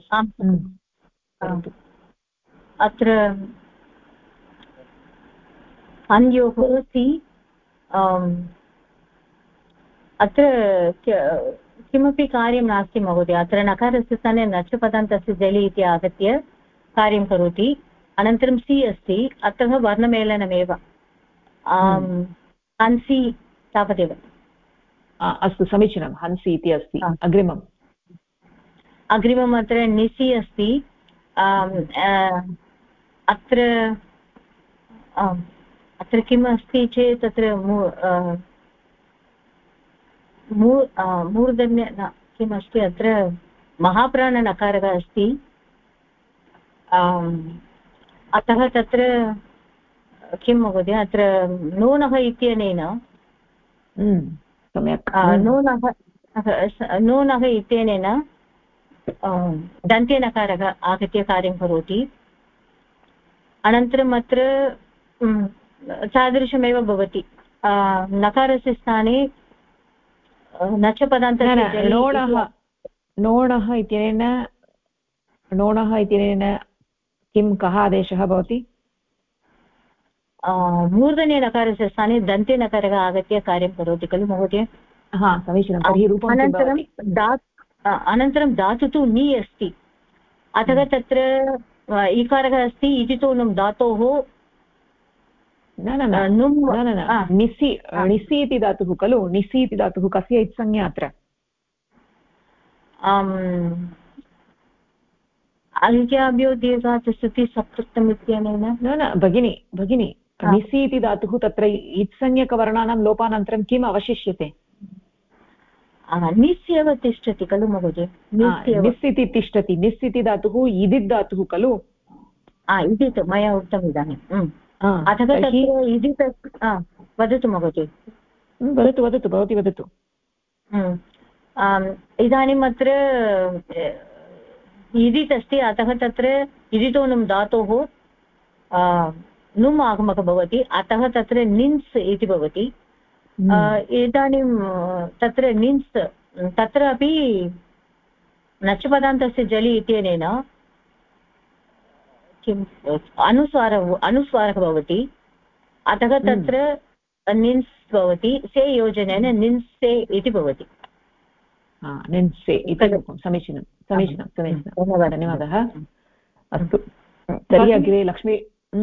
F: अत्र हन्योगः सि अत्र किमपि कार्यं नास्ति महोदय अत्र नकारस्य स्थाने नच् पदान्तस्य जलि इति आगत्य कार्यं करोति अनन्तरं सि अस्ति अतः वर्णमेलनमेव हंसि तावदेव
A: अस्तु समीचीनं हंसि इति अस्ति
F: अग्रिमम् अत्र निसि अस्ति अत्र किम् अस्ति चेत् तत्र मूर्धन्य न किम् अस्ति अत्र महाप्राणनकारः अस्ति अतः तत्र किं महोदय अत्र नूनः इत्यनेन नूनः इत्यनेन दन्त्यनकारः आगत्य कार्यं करोति अनन्तरम् अत्र तादृशमेव भवति नकारस्य स्थाने नच पदान्तस्य
A: नोणः इत्यनेन किं कः आदेशः भवति
F: मूर्धन्य नकारस्य स्थाने दन्त्य नकारः आगत्य कार्यं करोति खलु महोदय
A: समीचीनं तर्हि रूपं
F: अनन्तरं धातु तु नि अस्ति अतः तत्र इकारः अस्ति इति तु नुं धातोः
A: निसि इति धातुः खलु निसि इति धातुः कस्य इत्संज्ञा अत्र
F: अङ्क्याभ्यो दीर्घात् स्तुति सप्तम् इत्यनेन
A: न भगिनी निसि इति धातुः तत्र इत्संज्ञकवर्णानां लोपानन्तरं किम् अवशिष्यते
F: निस् एव तिष्ठति खलु महोदय
A: निस् इति तिष्ठति निस् इति धातुः इदित् धातुः खलु
F: इदित् मया उक्तम् इदानीम् अतः तत्र इदित् वदतु महोदय
A: वदतु वदतु भवती वदतु
F: इदानीम् अत्र इदित् अस्ति अतः तत्र इदितोनुं धातोः नुम् आगमः भवति अतः तत्र निन्स् इति भवति इदानीं तत्र निन्स् तत्र अपि नचपदान्तस्य जलि इत्यनेन किम् अनुस्वारः भवति अतः तत्र निन्स् भवति से योजनेन निन्से इति भवति
A: निन्से इति समीचीनं समीचीनं समीचीनं धन्यवादः अस्तु तर्हि अग्रे लक्ष्मी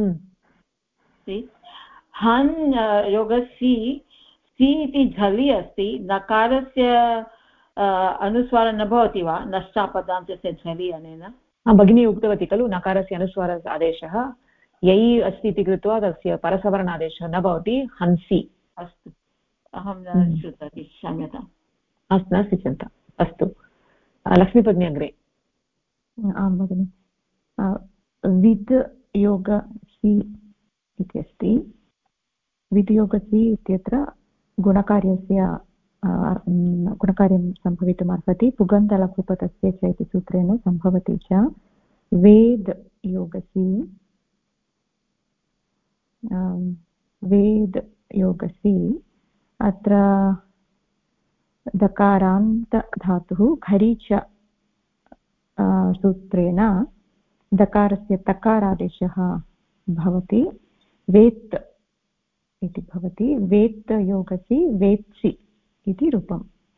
E: हन् योगसि सि इति झलि अस्ति नकारस्य अनुस्वारः न भवति वा नष्टापदान्तस्य झलि अनेन
A: भगिनी उक्तवती खलु नकारस्य अनुस्वार आदेशः यै अस्ति इति कृत्वा तस्य परसवर्णादेशः न भवति हंसि
E: अस्तु अहं न श्रुतवती क्षम्यताम्
A: अस्तु नास्ति चिन्ता अस्तु लक्ष्मीभगिनी अग्रे
C: आं भगिनि विद् योग सि इति अस्ति विद् योग सि इत्यत्र गुणकार्यस्य गुणकार्यं सम्भवितुम् अर्हति पुगन्तलघुपतस्य च इति सूत्रेण सम्भवति च वेद् योगसि वेद् योगसि अत्र दकारान्तधातुः घरि च सूत्रेण दकारस्य तकारादेशः भवति वेत् इति भवति वेत् योगसि वेत्सि इति रूपम्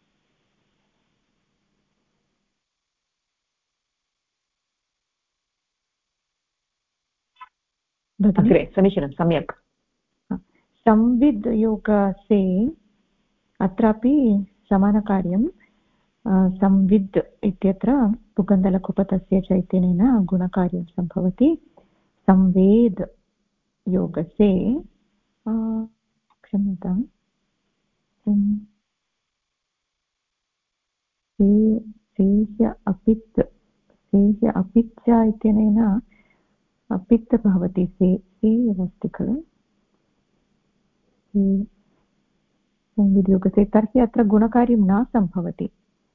A: अग्रे समीचीनं सम्यक्
C: संविद् योगसे अत्रापि समानकार्यं संविद् इत्यत्र पुगन्तलघुपतस्य च इत्यनेन गुणकार्यं सम्भवति संवेद् योगसे क्षम्यताम् शेष अपित् इत्यनेन अपित् भवति से एव अस्ति खलु संविद्योगसे तर्हि अत्र गुणकार्यं न सम्भवति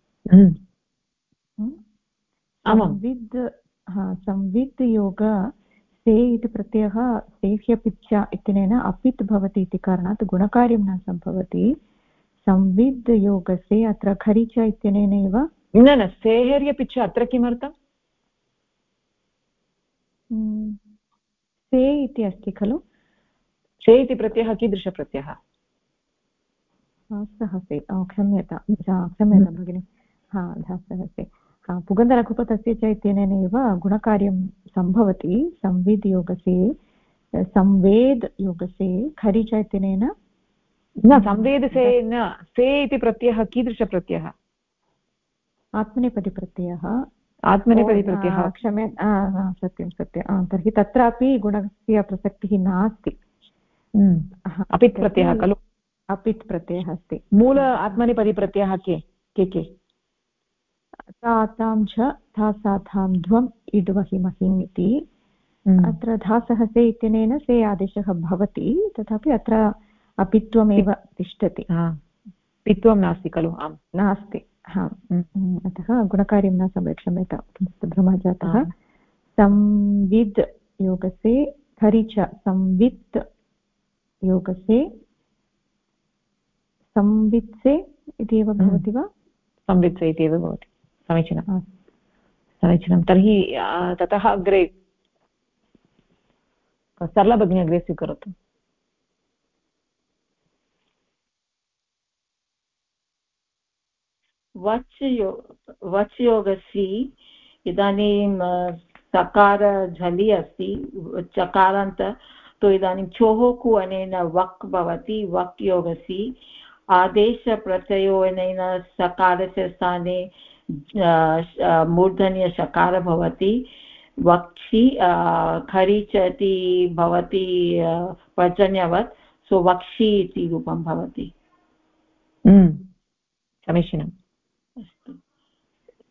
C: संविद् योग से इति प्रत्ययः सेह्यपिच्च इत्यनेन अपित् भवति इति कारणात् गुणकार्यं न सम्भवति संविद् योगसे अत्र खरिच इत्यनेनैव
A: न सेहर्यपिच्च अत्र किमर्थं
C: से इति अस्ति खलु
A: से इति प्रत्ययः कीदृशप्रत्ययः
C: सहसे क्षम्यतां भगिनि सहसे पुगन्तलघुपतस्य च इत्यनेनैव गुणकार्यं सम्भवति संविद् योगसे संवेद् योगसे खरि च इत्यनेन
A: न संवेदसे न से इति प्रत्ययः कीदृशप्रत्ययः
C: आत्मनेपदिप्रत्ययः
A: आत्मनेपदिप्रत्ययः
C: सत्यं सत्यं तर्हि तत्रापि गुणस्य प्रसक्तिः नास्ति
A: अपित् प्रत्ययः खलु
C: अपित् प्रत्ययः अस्ति
A: मूल आत्मनेपदिप्रत्ययः के
C: तां च धासाधां ध्वम् इड्वहिमहिम् इति अत्र धासः से इत्यनेन से आदेशः भवति तथापि अत्र अपित्वमेव तिष्ठति
A: पित्वं नास्ति खलु आम्
C: नास्ति अतः गुणकार्यं न क्षम्यतां किञ्चित् भ्रमः जातः संविद् योगसे खरि च संवित् योगसे संवित्से इति एव भवति वा
A: संवित्से इति एव भवति समीचीनं समीचीनं तर्हि ततः अग्रे सरला भगिनी अग्रे स्वीकरोतु
E: वच् योगसि इदानीं सकार झलि अस्ति चकारान्त तो इदानीं चोः कु अनेन वक् भवति वक् योगसि आदेशप्रत्ययोनेन सकारस्य स्थाने मूर्धन्यशकार भवति वक्षि खरि च इति भवति पर्जन्यवत् सो वक्षि इति रूपं भवति
A: समीचीनं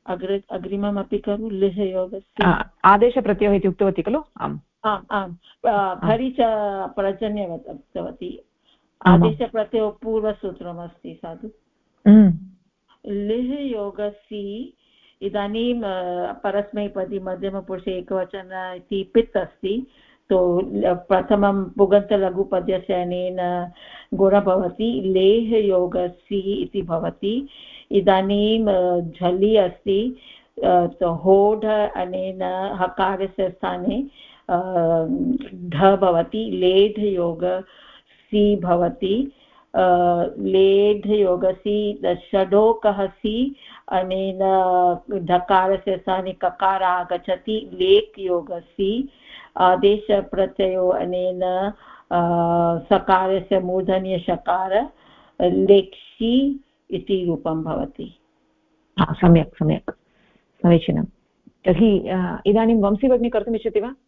E: अग्रिममपि खलु लिह् योगस्य
A: आदेशप्रत्ययः इति उक्तवती खलु आम्
E: आम् आम् खरि च पर्जन्यवती आदेशप्रत्ययो पूर्वसूत्रमस्ति साधु लिह् योगसि इदानीं परस्मैपदी मध्यमपुरुषे एकवचन इति पित् अस्ति तो प्रथमं पुगन्तलघुपद्यस्य अनेन गुण भवति लेह् योगसि इति भवति इदानीं झलि अस्ति होढ अनेन हकारस्य स्थाने ढ भवति लेढ योग सि भवति लेढ योगसि षडोकः सि अनेन ढकारस्य स्थाने ककार आगच्छति लेक् योगसि आदेशप्रत्ययो अनेन सकारस्य मूर्धन्यषकार लेक्षि इति रूपं भवति
A: सम्यक् सम्यक् समीचीनं तर्हि इदानीं वंशी भगिनी कर्तुम् इच्छति वा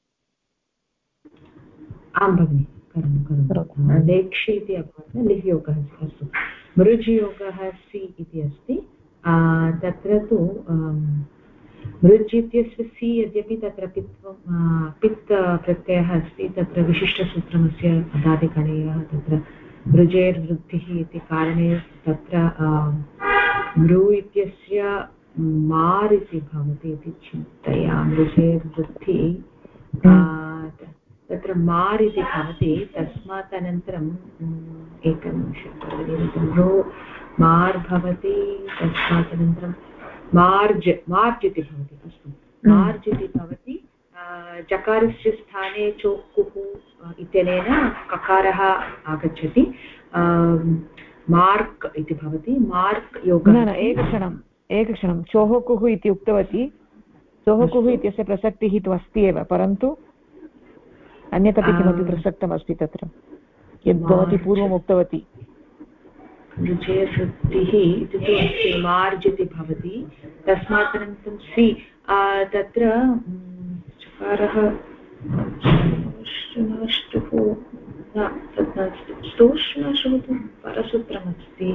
G: आं भगिनि करोतु लेक्षि इति अभवत् लिह् योगः अस्तु मृज् योगः सि इति अस्ति तत्र तु मृज् इत्यस्य सि यद्यपि तत्र पित् प्रत्ययः अस्ति तत्र विशिष्टसूत्रमस्य अदादिकणीयः तत्र मृजेर्वृद्धिः इति कारणे तत्र मृ इत्यस्य मार् इति भवति इति चिन्तयामि मृजेर्वृद्धिः तत्र मार् इति भवति तस्मात् अनन्तरम् एकनिमिषं मृ मार् भवति तस्मात् अनन्तरं मार्ज् इति भवति अस्तु मार्ज् इति भवति जकारस्य स्थाने चोक्कुः इत्यनेन ककारः आगच्छति मार्क् इति भवति मार्क् योगः
A: एकक्षणं चोहकुः इति उक्तवती चोहकुः इत्यस्य प्रसक्तिः तु अस्ति एव परन्तु अन्यदपि किमपि प्रसक्तमस्ति तत्र यद् भवती पूर्वम् उक्तवती
G: रुचेर्वृत्तिः इति तु अस्ति मार्ज् इति भवति तस्मात् अनन्तरं सि तत्र चकारः स्तोष्णाष्टुः न तत् नास्ति स्तोष्णाष्टुः तु परसूत्रमस्ति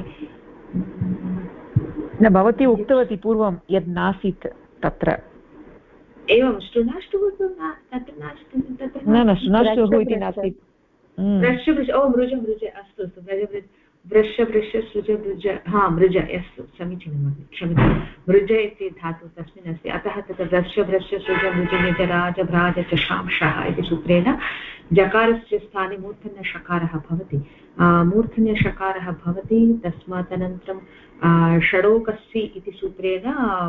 A: न भवती उक्तवती पूर्वं यद् नासीत् तत्र
G: एवं स्तुनाष्टुः तु तत्र नास्ति तत्र
A: न स्तुनाष्टुः इति नास्ति
G: मृज अस्तु अस्तु वृष सृज मृज मृज अस्तु समीचीनं क्षम्यतां मृज इति धातुः तस्मिन् अस्ति अतः तत्र वृष सृज मृज निज राज भ्राज चषांशः इति सूत्रेण जकारस्य स्थाने मूर्धन्यषकारः भवति मूर्धन्यषकारः भवति तस्मात् अनन्तरं षडोकस्य इति सूत्रेण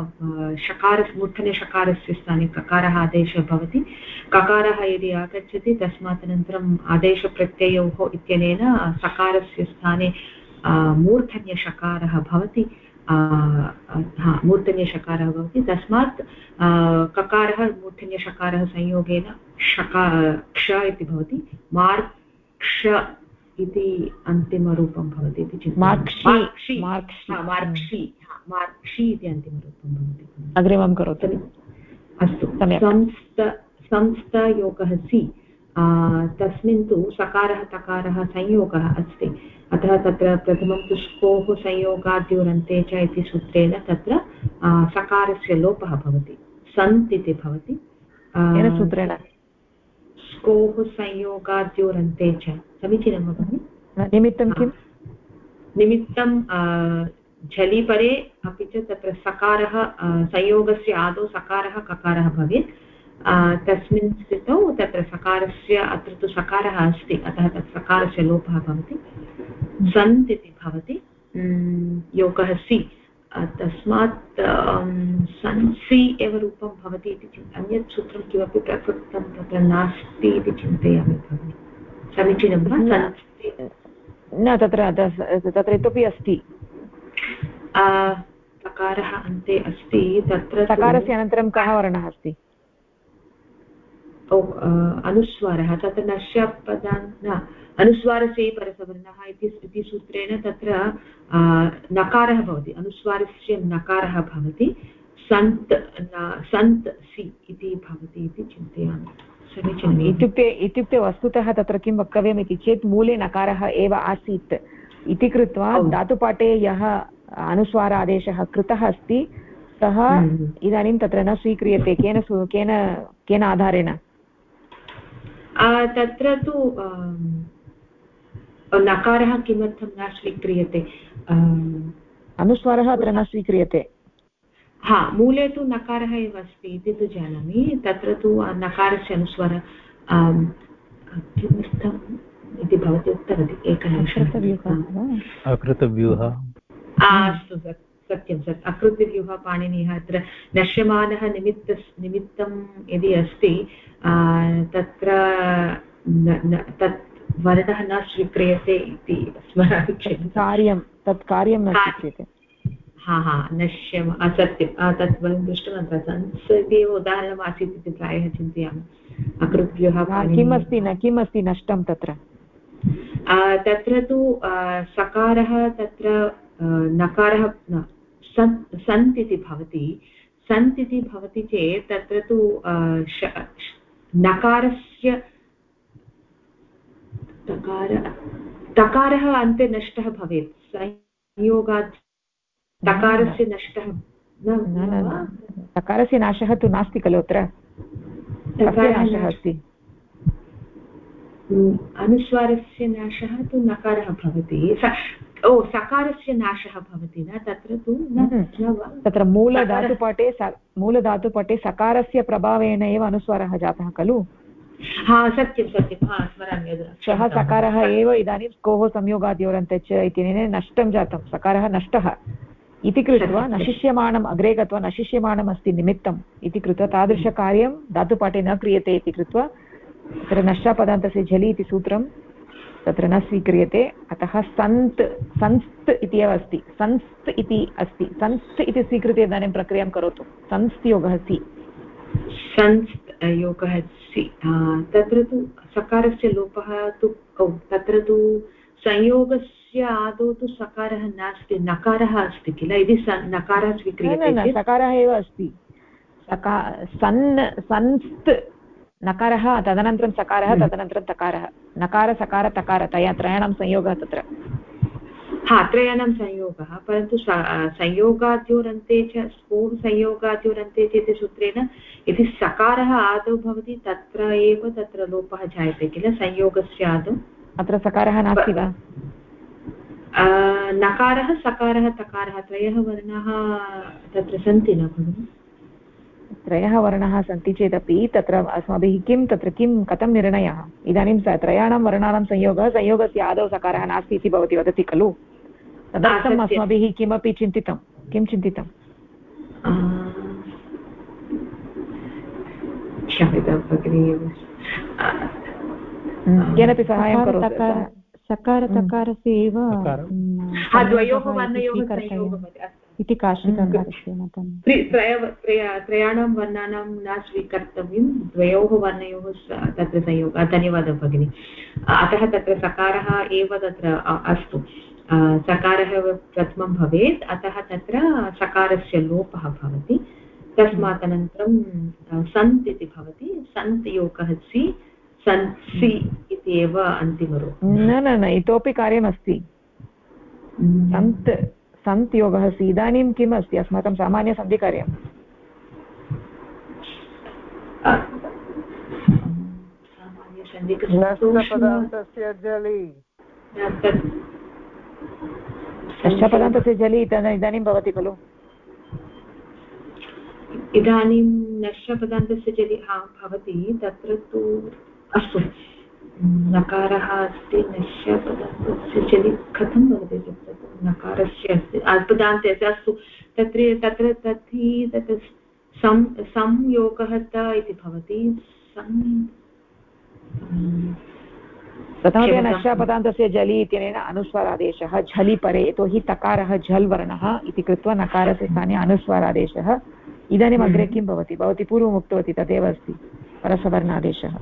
G: मूर्धन्यषकारस्य स्थाने ककारः आदेशः भवति ककारः यदि आगच्छति तस्मात् अनन्तरम् आदेशप्रत्ययोः इत्यनेन सकारस्य स्थाने मूर्धन्यषकारः भवति मूर्धन्यषकारः भवति तस्मात् ककारः मूर्धन्यषकारः संयोगेन क्ष इति भवति मार्क्ष इति अन्तिमरूपं भवति इति चिन्तयामि मार्क्षि इति अन्तिमरूपं भवति
A: अग्रिमं करोतु
G: अस्तु संस्थयोगः सि तस्मिन् तु सकारः तकारः संयोगः अस्ति अतः तत्र प्रथमं तु स्कोः संयोगाद्योरन्ते च इति सूत्रेण तत्र सकारस्य लोपः भवति सन्त् इति भवति
A: येन सूत्रेण
G: स्कोः संयोगाद्योरन्ते च समीचीनं वा भगिनि
A: निमित्तं किं
G: निमित्तं झलि परे अपि च तत्र सकारः संयोगस्य आदौ सकारः ककारः भवेत् तस्मिन् स्थितौ तत्र सकारस्य अत्र तु सकारः अस्ति अतः तत् सकारस्य लोपः भवति सन्त् इति भवति योगः सि तस्मात् संसि एव रूपं भवति इति अन्यत् सूत्रं किमपि प्रसक्तं तत्र नास्ति इति चिन्तयामि भगिनि समीचीनं वा
A: न तत्र इतोपि अस्ति
G: सकारः अन्ते अस्ति तत्र
A: सकारस्य अनन्तरं कः वर्णः अस्ति
G: अनुस्वारः तत्र नश्यपदान् अनुस्वारस्य परसवर्णः इति सूत्रेण तत्र नकारः भवति अनुस्वारस्य नकारः भवति सन्त् सि इति भवति इति चिन्तयामि समीचीनम्
A: इत्युक्ते वस्तुतः तत्र किं वक्तव्यम् इति चेत् मूले नकारः एव आसीत् इति कृत्वा धातुपाठे यः अनुस्वार आदेशः कृतः अस्ति सः इदानीं तत्र न स्वीक्रियते केन आधारेण
G: तत्र तु नकारः किमर्थं न स्वीक्रियते
A: अनुस्वारः अत्र न स्वीक्रियते
G: हा मूले तु नकारः एव अस्ति इति तु जानामि तत्र तु नकारस्य अनुस्वारः किमर्थम् इति भवती उक्तवती एकनिमिषम्
B: अकृतव्यूहः
G: अस्तु सत्यं अकृतव्यूहः पाणिनिः अत्र नश्यमानः निमित्तं यदि अस्ति तत्र तत् वर्णः न स्वीक्रियते इति स्मरामि
A: तत् कार्यं न स्वीक्रियते
G: हा नश्यम् असत्यं तत् वयं दृष्टवन्तः संस् इति एव उदाहरणम् आसीत् इति प्रायः चिन्तयामि अकृतव्यूहः
A: किम् अस्ति नष्टं तत्र
G: तत्र तु सकारः तत्र नकारः सन्त् इति भवति चेत् तत्र तु नकारस्य तकारः अन्ते नष्टः भवेत् संयोगात् तकारस्य नष्टः न
A: तकारस्य नाशः तु नास्ति खलु अत्र नाशः अस्ति
G: अनुस्वारस्य नाशः तु नकारः भवति सकारस्य नाशः भवति न तत्र तु
A: तत्र मूलधातुपाठे सकारस्य प्रभावेन एव अनुस्वारः जातः खलु
G: सत्यं स्मरामि
A: सः सकारः एव इदानीं कोः संयोगाद्योरन्ते च इत्यनेन नष्टं जातं सकारः नष्टः इति कृत्वा नशिष्यमाणम् अग्रे गत्वा नशिष्यमाणम् अस्ति निमित्तम् इति कृत्वा तादृशकार्यं धातुपाठे न क्रियते इति कृत्वा तत्र नष्टापदान्तस्य झलि इति सूत्रं तत्र न स्वीक्रियते अतः संस्त् इति एव अस्ति संस्त् इति अस्ति संस्त् इति स्वीकृत्य इदानीं प्रक्रियां करोतु संस्त् योगः सि
G: संस्त् योगः सि तत्र तु सकारस्य लोपः तु तत्र तु संयोगस्य आदौ तु सकारः नास्ति नकारः अस्ति किल यदि नकारः स्वीक्रियते
A: सकारः एव अस्ति संस्त् नकारः तदनन्तरं सकारः तदनन्तरं तकारः नकार सकार तकार त्रयाणां संयोगः तत्र
G: त्रयाणां संयोगः परन्तु संयोगाद्योरन्ते च स्फोः संयोगाद्योरन्ते च इति सूत्रेण यदि सकारः आदौ भवति तत्र एव तत्र लोपः जायते किल संयोगस्य आदौ
A: अत्र सकारः नास्ति वा
G: नकारः सकारः तकारः त्रयः वर्णाः तत्र सन्ति न भगिनि
A: त्रयः वर्णाः सन्ति चेदपि तत्र अस्माभिः कथं निर्णयः इदानीं त्रयाणां वर्णानां संयोगस्य आदौ सकारः नास्ति इति भवती वदति खलु तदर्थम् अस्माभिः किमपि चिन्तितं किं चिन्तितं
G: क्षम्यतां भगिनि
A: केनापि सहायं करोतु
C: सकारतकारस्य एव
G: द्वयोः वर्णयोः
C: इति काशिकाकारस्य मतं
G: त्रयाणां वर्णानां न स्वीकर्तव्यं द्वयोः वर्णयोः तत्र संयोगः धन्यवादः भगिनि अतः तत्र सकारः एव तत्र अस्तु सकारः प्रथमं भवेत् अतः तत्र सकारस्य लोपः भवति तस्मात् अनन्तरं सन्त् इति भवति सन्त् योगः सि सन्सि इति एव अन्तिमरूपं
A: न इतोपि कार्यमस्ति सन्त् योगः अस्ति इदानीं किम् अस्ति अस्माकं सामान्यसन्धिकार्यं नष्टपदान्तस्य जलि इदानीं भवति खलु
G: इदानीं नष्टपदान्तस्य जलि भवति तत्र तु अस्तु नकारः अस्ति नष्टपदान्तस्य जलि कथं भवति तत्र नकारस्य अस्ति पदान्तस्य अस्तु तत्र तत्र संयोगः इति भवति
A: प्रथमतया नष्टपदान्तस्य जलि इत्यनेन अनुस्वारादेशः झलि परे यतोहि तकारः झल् वर्णः इति कृत्वा नकारस्य स्थाने अनुस्वारादेशः इदानीम् अग्रे किं भवति भवती पूर्वम् उक्तवती तदेव अस्ति परसवर्णादेशः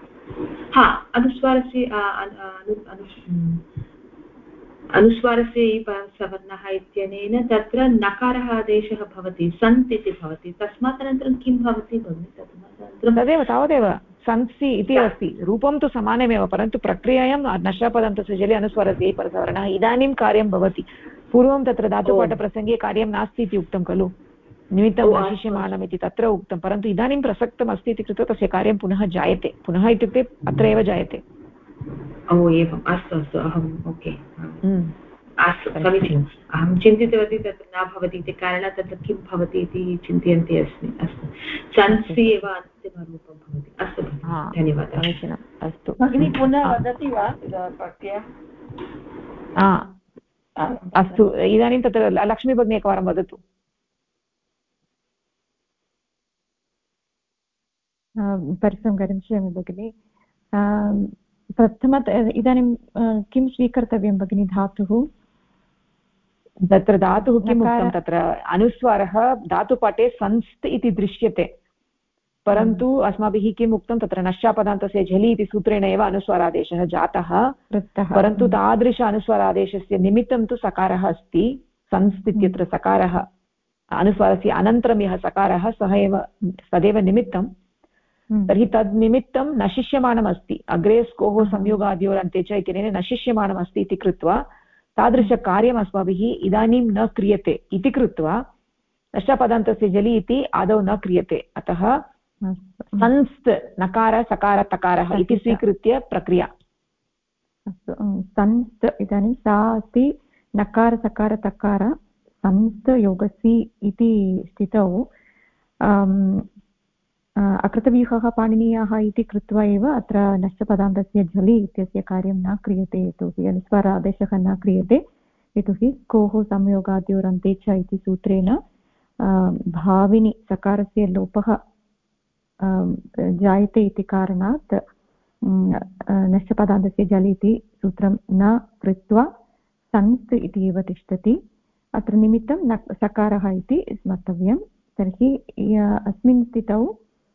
G: अनुस्वारस्य सवर्णः इत्यनेन तत्र नकारः आदेशः भवति सन्त् इति भवति तस्मात् अनन्तरं किं भवति
A: तदेव तावदेव संसि इति अस्ति रूपं तु समानमेव परन्तु प्रक्रियायां नष्टपदान्तस्य जले अनुस्वारस्य परसवर्णः इदानीं कार्यं भवति पूर्वं तत्र धातुपाठप्रसङ्गे कार्यं नास्ति इति उक्तं खलु निमित्तं न शिष्यमाणम् इति तत्र उक्तं, परन्तु इदानीं प्रसक्तम् अस्ति इति कृत्वा तस्य कार्यं पुनः जायते, पुनः इत्युक्ते अत्र एव जायते।
G: ओ एवम्, अस्तु अस्तु, अहम् ओके, अस्तु समीचीनम्। अहं चिन्तितवती तत्र न भवति इति कारणात् तत्र किं भवति इति चिन्तयन्ती अस्मि। अस्तु, सन्सि एव अन्तिमरूपं भवति। अस्तु धन्यवादः,
A: समीचीनम्। अस्तु
E: भगिनी पुनः वदति वा प्रत्यय?
A: अस्तु, इदानीं तत्र लक्ष्मी भगिनी एकवारं वदतु।
C: परिश्रमं करिष्यामि भगिनि। इदानीं किं स्वीकर्तव्यं भगिनि? धातुः,
A: तत्र धातुः किम् उक्तं, तत्र अनुस्वारः धातुपाठे संस्त् इति दृश्यते, परन्तु अस्माभिः किम् उक्तं, तत्र नश्चापदान्तस्य झलि इति सूत्रेण एव अनुस्वारादेशः जातः, परन्तु तादृश अनुस्वारादेशस्य निमित्तं तु सकारः अस्ति। संस्त् इत्यत्र सकारः, अनुस्वारस्य अनन्तरं यः सकारः सः एव तदेव निमित्तं। तर्हि तद् निमित्तं न शिष्यमाणम् अस्ति, अग्रे स्कोः संयोगाद्योरन्ते च इत्यनेन न शिष्यमाणम् अस्ति इति कृत्वा तादृशकार्यम् अस्माभिः इदानीं न क्रियते इति कृत्वा नश्चपदान्तस्य जलि इति आदौ न क्रियते। अतः संस्त् नकार सकार तकारः इति स्वीकृत्य प्रक्रिया।
C: अस्तु, संस्त् इदानीं सा अस्ति नकार सकार तकार, संस्त् योगसि इति स्थितौ अकृतव्यूहः पाणिनीयः इति कृत्वा एव अत्र नश्चपदान्तस्य झलि इत्यस्य कार्यं न क्रियते, यतोहि अनुस्वारादेशः न क्रियते, यतोहि कोः संयोगाद्योरन्ते च इति सूत्रेण भाविनि सकारस्य लोपः जायते इति कारणात् नश्चपदान्तस्य झलि इति सूत्रं न कृत्वा संस्त् इति एव तिष्ठति। अत्र निमित्तं न सकारः इति स्मर्तव्यं। तर्हि अस्मिन् स्थितौ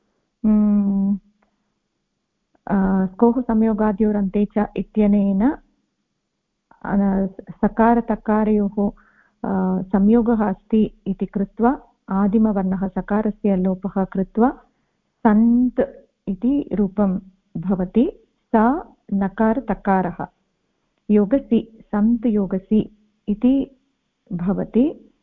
C: स्कोः संयोगाद्योरन्ते च इत्यनेन सकारतकारयोः संयोगः अस्ति इति कृत्वा आदिमवर्णः सकारस्य लोपः कृत्वा सन्त् इति रूपं भवति। सा नकारतकारः योगसि, सन्त् योगसि इति भवति।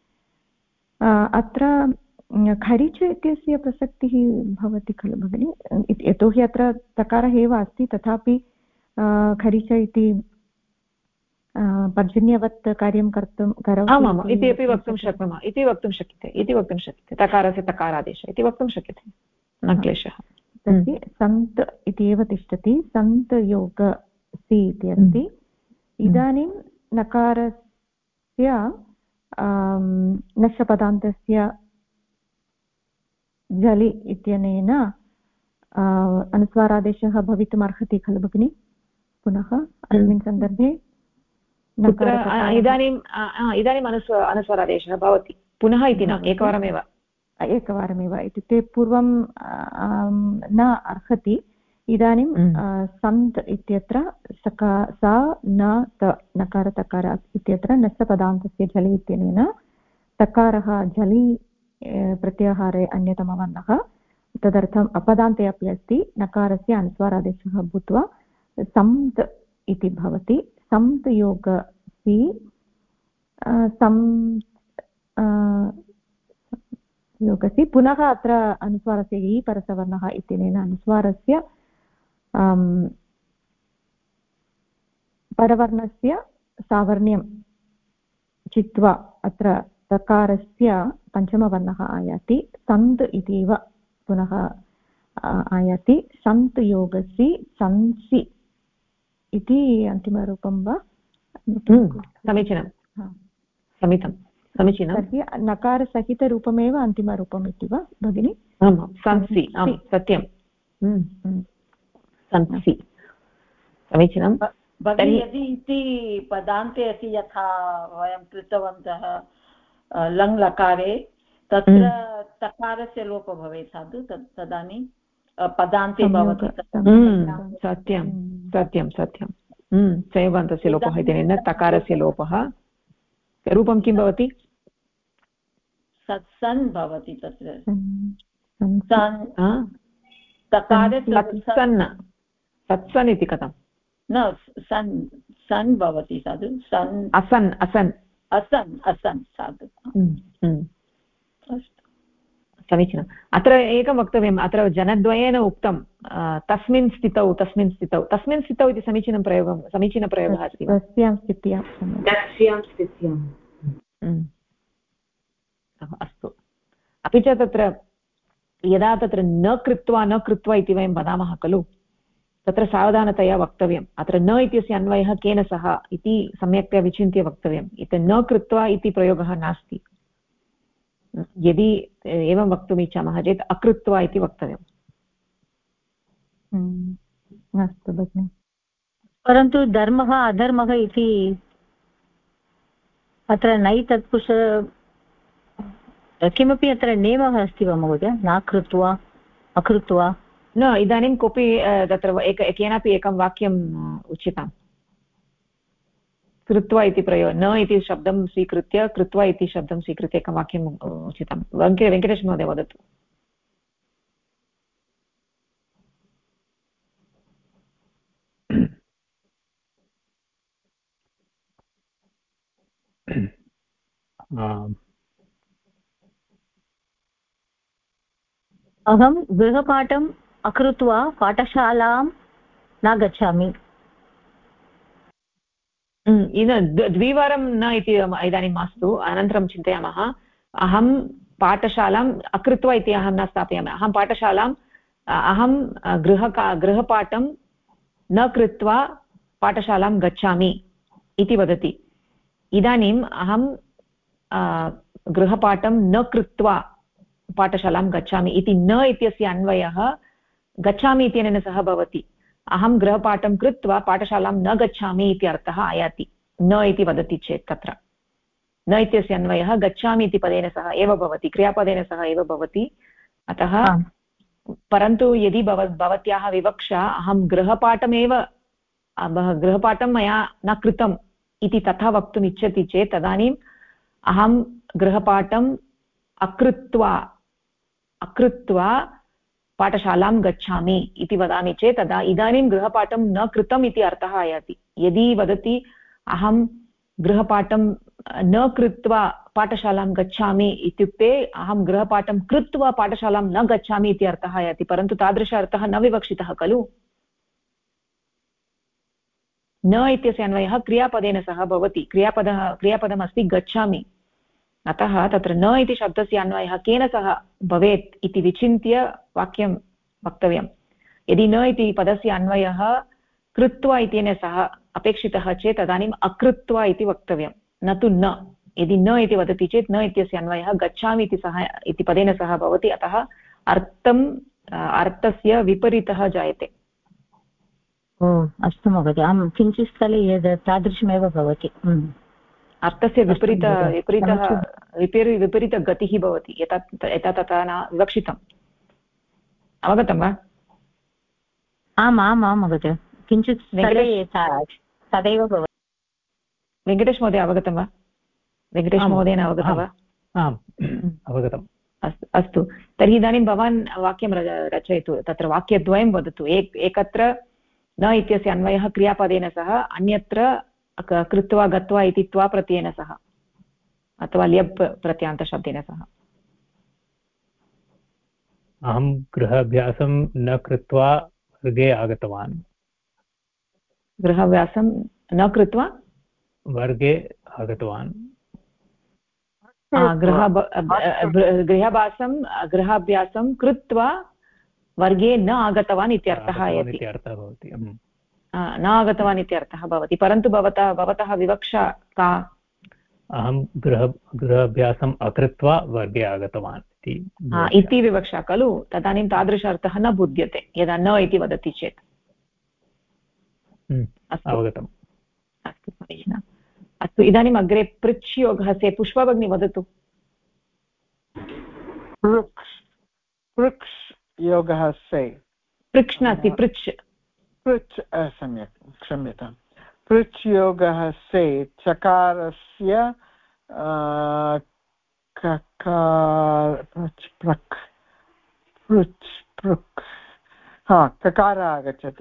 C: अत्र खरिच इत्यस्य प्रसक्तिः भवति खलु भगिनि, यतोहि अत्र तकारः एव अस्ति, तथापि खरिच इति पर्जन्यवत् कार्यं कर्तुं करोति
A: इति अपि वक्तुं शक्नुमः, इति वक्तुं शक्यते, तकारस्य तकारादेशः इति वक्तुं शक्यते, न क्लेशः।
C: तर्हि सन्त् इति एव तिष्ठति, सन्त् योगसि इति अस्ति। इदानीं नकारस्य नश्चपदान्तस्य झलि इत्यनेन अनुस्वारादेशः भवितुम् अर्हति खलु भगिनि? पुनः अस्मिन् सन्दर्भे
A: इदानीम् अनुस्वारादेशः भवति पुनः इति न, एकवारमेव
C: इत्युक्ते पूर्वं न अर्हति। इदानीं सन्त् इत्यत्र सा न त नकारतकार इत्यत्र नश्चपदान्तस्य झलि इत्यनेन तकारः झलि प्रत्याहारे अन्यतमवर्णः, तदर्थम् अपदान्ते अपि अस्ति, नकारस्य अनुस्वारादेशः भूत्वा सन्त् इति भवति। सन्त् योगसि योगसि पुनः अत्र अनुस्वारस्य इ परसवर्णः इत्यनेन अनुस्वारस्य परवर्णस्य सावर्ण्यं चित्वा अत्र तकारस्य पञ्चमवर्णः आयाति, सन्त् इत्येव पुनः आयाति। सन्त् योगसि, संसि इति अन्तिमरूपं वा?
A: समीचीनं, समीचीनं।
C: तर्हि नकारसहितरूपमेव अन्तिमरूपम् इति वा भगिनि?
A: आमां, संसि, सत्यं, संसि, समीचीनं।
E: भगिनी, यदि इति पदान्ते अस्ति, यथा वयं कृतवन्तः लङ् लकारे, तत्र तकारस्य लोपः भवेत् साधु, तदानीं पदान्ते भवति।
A: सत्यं सत्यं सत्यं, संयोगान्तस्य लोपः इत्यनेन तकारस्य लोपः, रूपं किं भवति?
E: सत्सन् भवति तत्र,
A: सत्सन् इति कथं?
E: न, सन् भवति साधु, सन्
A: असन् असन्
E: असन् असन् साधु। अस्तु,
A: समीचीनम् अत्र एकं वक्तव्यम् अत्र जनद्वयेन उक्तं तस्मिन् स्थितौ इति समीचीनप्रयोगः अस्ति वा अस्तु अपि च तत्र यदा तत्र न कृत्वा इति वयं वदामः खलु तत्र सावधानतया वक्तव्यम् अत्र न इत्यस्य अन्वयः केन सह इति सम्यक्तया विचिन्त्य वक्तव्यम् इति न कृत्वा इति प्रयोगः नास्ति यदि एवं वक्तुम् इच्छामः चेत् अकृत्वा इति वक्तव्यम्
C: अस्तु भगिनि
F: परन्तु धर्मः अधर्मः इति अत्र नै तत्पुरुष किमपि अत्र नियमः अस्ति वा महोदय न कृत्वा अकृत्वा
A: न इदानीं कोऽपि तत्र केनापि एकं वाक्यम् उच्यताम् कृत्वा इति न इति शब्दं स्वीकृत्य कृत्वा इति शब्दं स्वीकृत्य एकं वाक्यम् उच्यतां वेङ्कटेश महोदय वदतु
F: अहं गृहपाठम् अकृत्वा पाठशालां न गच्छामि
A: द्विवारं न इति इदानीं मास्तु अनन्तरं चिन्तयामः अहं पाठशालाम् अकृत्वा इति अहं न स्थापयामि अहं पाठशालाम् अहं गृहपाठं न कृत्वा पाठशालां गच्छामि इति वदति इदानीम् अहं गृहपाठं न कृत्वा पाठशालां गच्छामि इति न इत्यस्य अन्वयः गच्छामि इत्यनेन सह भवति अहं गृहपाठं कृत्वा पाठशालां न गच्छामि इति अर्थः आयाति न इति वदति चेत् तत्र न इत्यस्य अन्वयः गच्छामि इति पदेन सह एव भवति क्रियापदेन सह एव भवति अतः परन्तु यदि भवत्याः विवक्षा अहं गृहपाठं मया न कृतम् इति तथा वक्तुम् इच्छति चेत् तदानीम् अहं गृहपाठम् अकृत्वा पाठशालां गच्छामि इति वदामि चेत् तदा इदानीं गृहपाठं न कृतम् इति अर्थः आयाति यदि वदति अहं गृहपाठं न कृत्वा पाठशालां गच्छामि इत्युक्ते अहं गृहपाठं कृत्वा पाठशालां न गच्छामि इति अर्थः आयाति परन्तु तादृश अर्थः न विवक्षितः खलु न इत्यस्य अन्वयः क्रियापदेन सह भवति क्रियापदमस्ति गच्छामि अतः तत्र न इति शब्दस्य अन्वयः केन सह भवेत् इति विचिन्त्य वाक्यं वक्तव्यं यदि न इति पदस्य अन्वयः कृत्वा इत्यनेन सह अपेक्षितः चेत् तदानीम् अकृत्वा इति वक्तव्यं न तु न यदि न इति वदति चेत् न इत्यस्य अन्वयः गच्छामि इति पदेन सह भवति अतः अर्थस्य विपरीतः जायते
F: अस्तु महोदय अहं किञ्चित् स्थले यद् तादृशमेव भवति
A: अर्थस्य विपरीतगतिः भवति यथा तथा न विवक्षितम् अवगतं वा
F: आम् महोदय किञ्चित् तदैव भवति
A: वेङ्कटेश महोदय अवगतं वा वेङ्कटेश महोदयेन अवगतं वा
B: आम् अवगतम्
A: अस्तु तर्हि इदानीं भवान् वाक्यं रचयतु तत्र वाक्यद्वयं वदतु एकत्र न इत्यस्य अन्वयः क्रियापदेन सह अन्यत्र कृत्वा गत्वा इति त्वा प्रत्ययेन सह अथवा ल्यप् प्रत्यान्तशब्देन सह
B: अहं गृहाभ्यासं न कृत्वा वर्गे आगतवान्
A: गृहाभ्यासं न कृत्वा
B: वर्गे आगतवान्
A: गृहाभ्यासं कृत्वा वर्गे न आगतवान् इत्यर्थः
B: भवति
A: न आगतवान् इत्यर्थः भवति परन्तु भवतः विवक्षा का
B: अहं गृहाभ्यासम् अकृत्वा वर्गे आगतवान्
A: इति विवक्षा खलु तदानीं तादृश अर्थः न बुध्यते यदा न इति वदति चेत्
B: अवगतम्
A: अस्तु समीचीनम् अस्तु इदानीम् अग्रे पृच् योगः से पुष्पा भगिनी वदतु
H: पृक्ष् योगः से
A: पृक्ष् नास्ति पृच्
H: सम्यक् क्षम्यतां पृच् योगः से चकारस्य ककार आगच्छति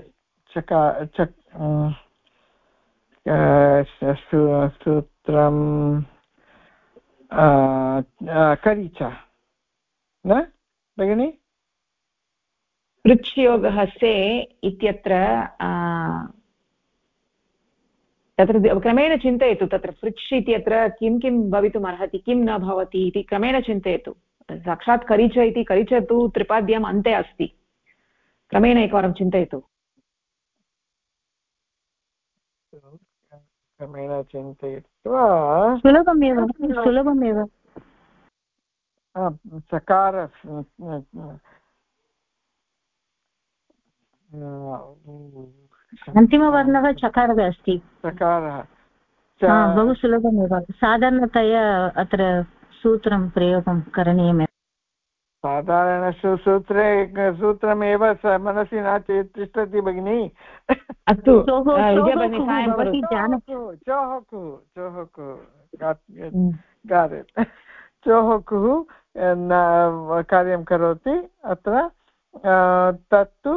H: सूत्रं करीच न भगिनि
A: पृच्छयोगः से इत्यत्र तत्र क्रमेण चिन्तयतु तत्र पृच्छ इत्यत्र किं किं भवितुम् अर्हति किं न भवति इति क्रमेण चिन्तयतु साक्षात् करिच इति करिच तु त्रिपाद्याम् अन्ते अस्ति क्रमेण एकवारं चिन्तयतु
H: क्रमेण चिन्तयित्वा
F: सुलभमेव
H: चकार
F: अन्तिमवर्णः चकारः अस्ति
H: चकारः
F: बहु सुलभमेव साधारणतया अत्र सूत्रं प्रयोगं करणीयमेव
H: सूत्रमेव मनसि न तिष्ठति भगिनि
A: अस्तु
H: चोहकुः कार्यं करोति अत्र तत्तु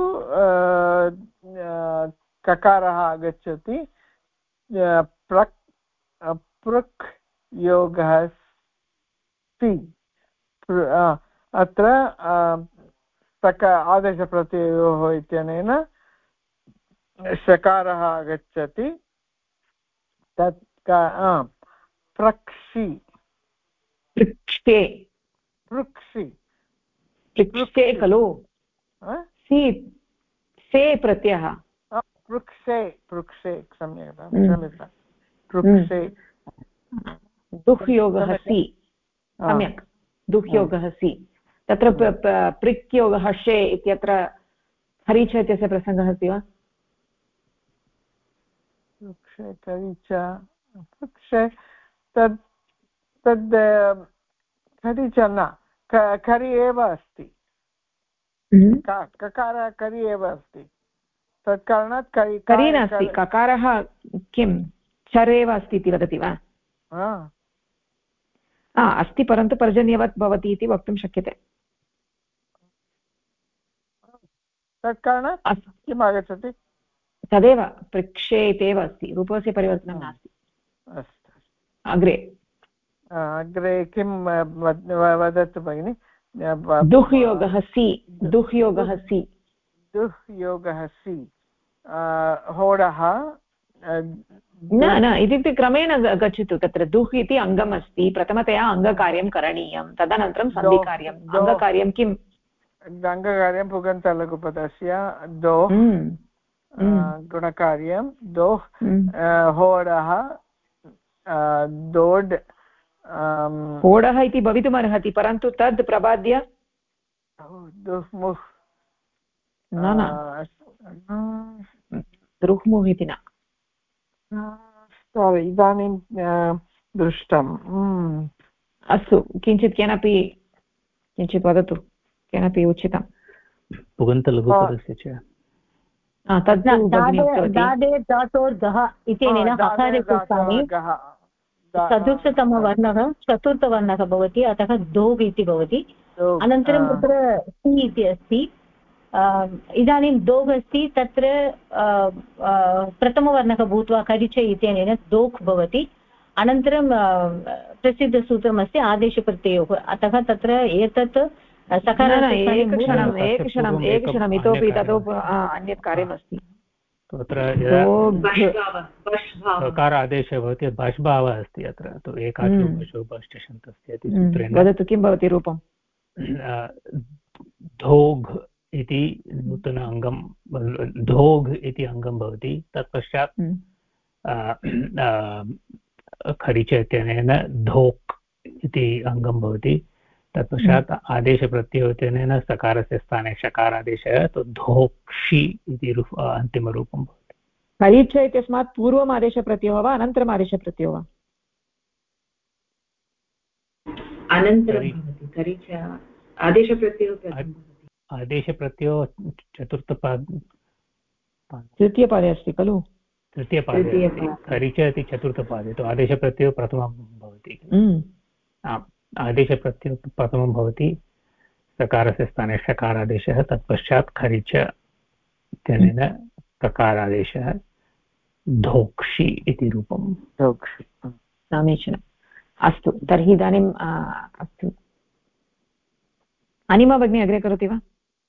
H: ककारः आगच्छति पृक् योगः सि अत्र आदेशप्रत्ययोः इत्यनेन शकारः आगच्छति तत् प्रक्षि
A: पृक्षे
H: पृक्षि
A: पृक्षे खलु से प्रत्ययः
H: पृक्षे पृक्षे क्षम्यतां पृक्षे
A: दुह्योगः सि सम्यक् दुह्योगः सि तत्र पृक्योगः शे इत्यत्र हरिच इत्यस्य प्रसङ्गः अस्ति वा
H: पृक्षे करिच पृक्षे तद् करिच न करि एव अस्ति ककारः करि एव अस्ति तत् कारणात्
A: करि नास्ति ककारः किं चर् एव अस्ति इति वदति वा अस्ति परन्तु पर्जन्यवत् भवति इति वक्तुं शक्यते
H: तत् कारणात् किम् आगच्छति
A: तदेव पृक्षे इत्येव अस्ति रूपस्य परिवर्तनं नास्ति
H: अस्तु
A: अग्रे
H: किं वदतु भगिनि
A: दुह्योगः सि दुह्योगः सि
H: दुह्योगः सि होडः
A: न इत्युक्ते क्रमेण गच्छतु तत्र दुह् इति अङ्गम् अस्ति प्रथमतया अङ्गकार्यं करणीयं तदनन्तरं सन्धिकार्यम् अङ्गकार्यं किम्
H: अङ्गकार्यं पुगन्तलघुपदस्य दोः गुणकार्यं दोः होडः दोड्
A: होडः इति भवितुमर्हति परन्तु तद् प्रबाद्य
H: दुह्मुह्
A: न द्रुह्मुः इति न
H: इदानीं दृष्टम्
A: अस्तु किञ्चित् वदतु केनापि उचितं
B: पुगन्तलघुपदस्य च
F: चतुर्थतमवर्णः चतुर्थवर्णः भवति अतः दोग् इति भवति अनन्तरं तत्र सि इति अस्ति इदानीं दोग् अस्ति तत्र प्रथमवर्णः भूत्वा करिच इत्यनेन दोक् भवति अनन्तरं प्रसिद्धसूत्रमस्ति आदेशप्रत्ययोः अतः तत्र एतत्
A: एकक्षणम् इतोपि ततोपि अन्यत् कार्यमस्ति
B: तत्र सकार आदेशः भवति भाष्भावः अस्ति अत्र तु एकाचो पशो बष्टशन्तस्य इति सूत्रेण
A: वदतु किं भवति रूपं
B: धोघ् इति नूतन अङ्गं धोघ् इति अङ्गं भवति तत्पश्चात् खरिच इत्यनेन धोक् इति अङ्गं भवति तत्पश्चात् आदेशप्रत्ययोजनेन सकारस्य स्थाने शकारादेशः तु धोक्षि इति अन्तिमरूपं भवति
A: खरिच इत्यस्मात् पूर्वम् आदेशप्रत्ययो वा अनन्तरम् आदेशप्रत्ययो वा
B: आदेशप्रत्ययो
A: तृतीयपादे अस्ति खलु
B: तृतीयपादे अस्ति खरिच इति चतुर्थपादे तु आदेशप्रत्ययो प्रथमं भवति आदेशप्रत्ययो प्रथमं भवति सकारस्य स्थाने शकारादेशः तत्पश्चात् खरिच इत्यनेन प्रकारादेशः धोक्षि इति रूपं
A: धोक्षि समीचीनम् अस्तु तर्हि इदानीम् अस्तु अनिमा भगिनी अग्रे करोति वा?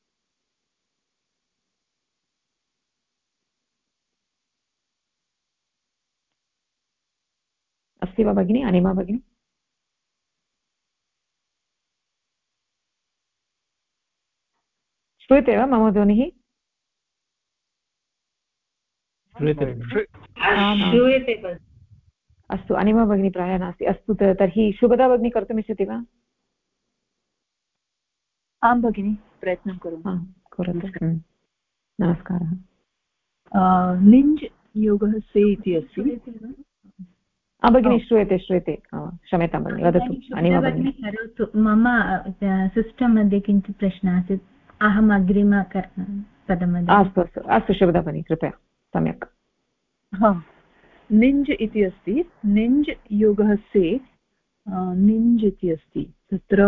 A: अस्ति वा भगिनी अनिमा भगिनी? श्रूयते वा मम ध्वनिः?
G: श्रूयते।
A: अस्तु अनिमा भगिनी प्रायः नास्ति। अस्तु तर्हि शुभदा भगिनी कर्तुमिच्छति वा?
I: आं भगिनि प्रयत्नं करोतु।
A: नमस्कारः।
I: लिञ् योगः से इति अस्ति।
A: भगिनी श्रूयते क्षम्यतां भगिनि वदतु अनिमा भगिनी।
F: मम सिस्टम् मध्ये किञ्चित् प्रश्नः आसीत्, अहम् अग्रिमपदमध्ये।
A: अस्तु शुभदा भगिनी कृपया सम्यक्।
I: निञ्ज् इति अस्ति। निञ्ज् योगः से निञ्ज् इति अस्ति। तत्र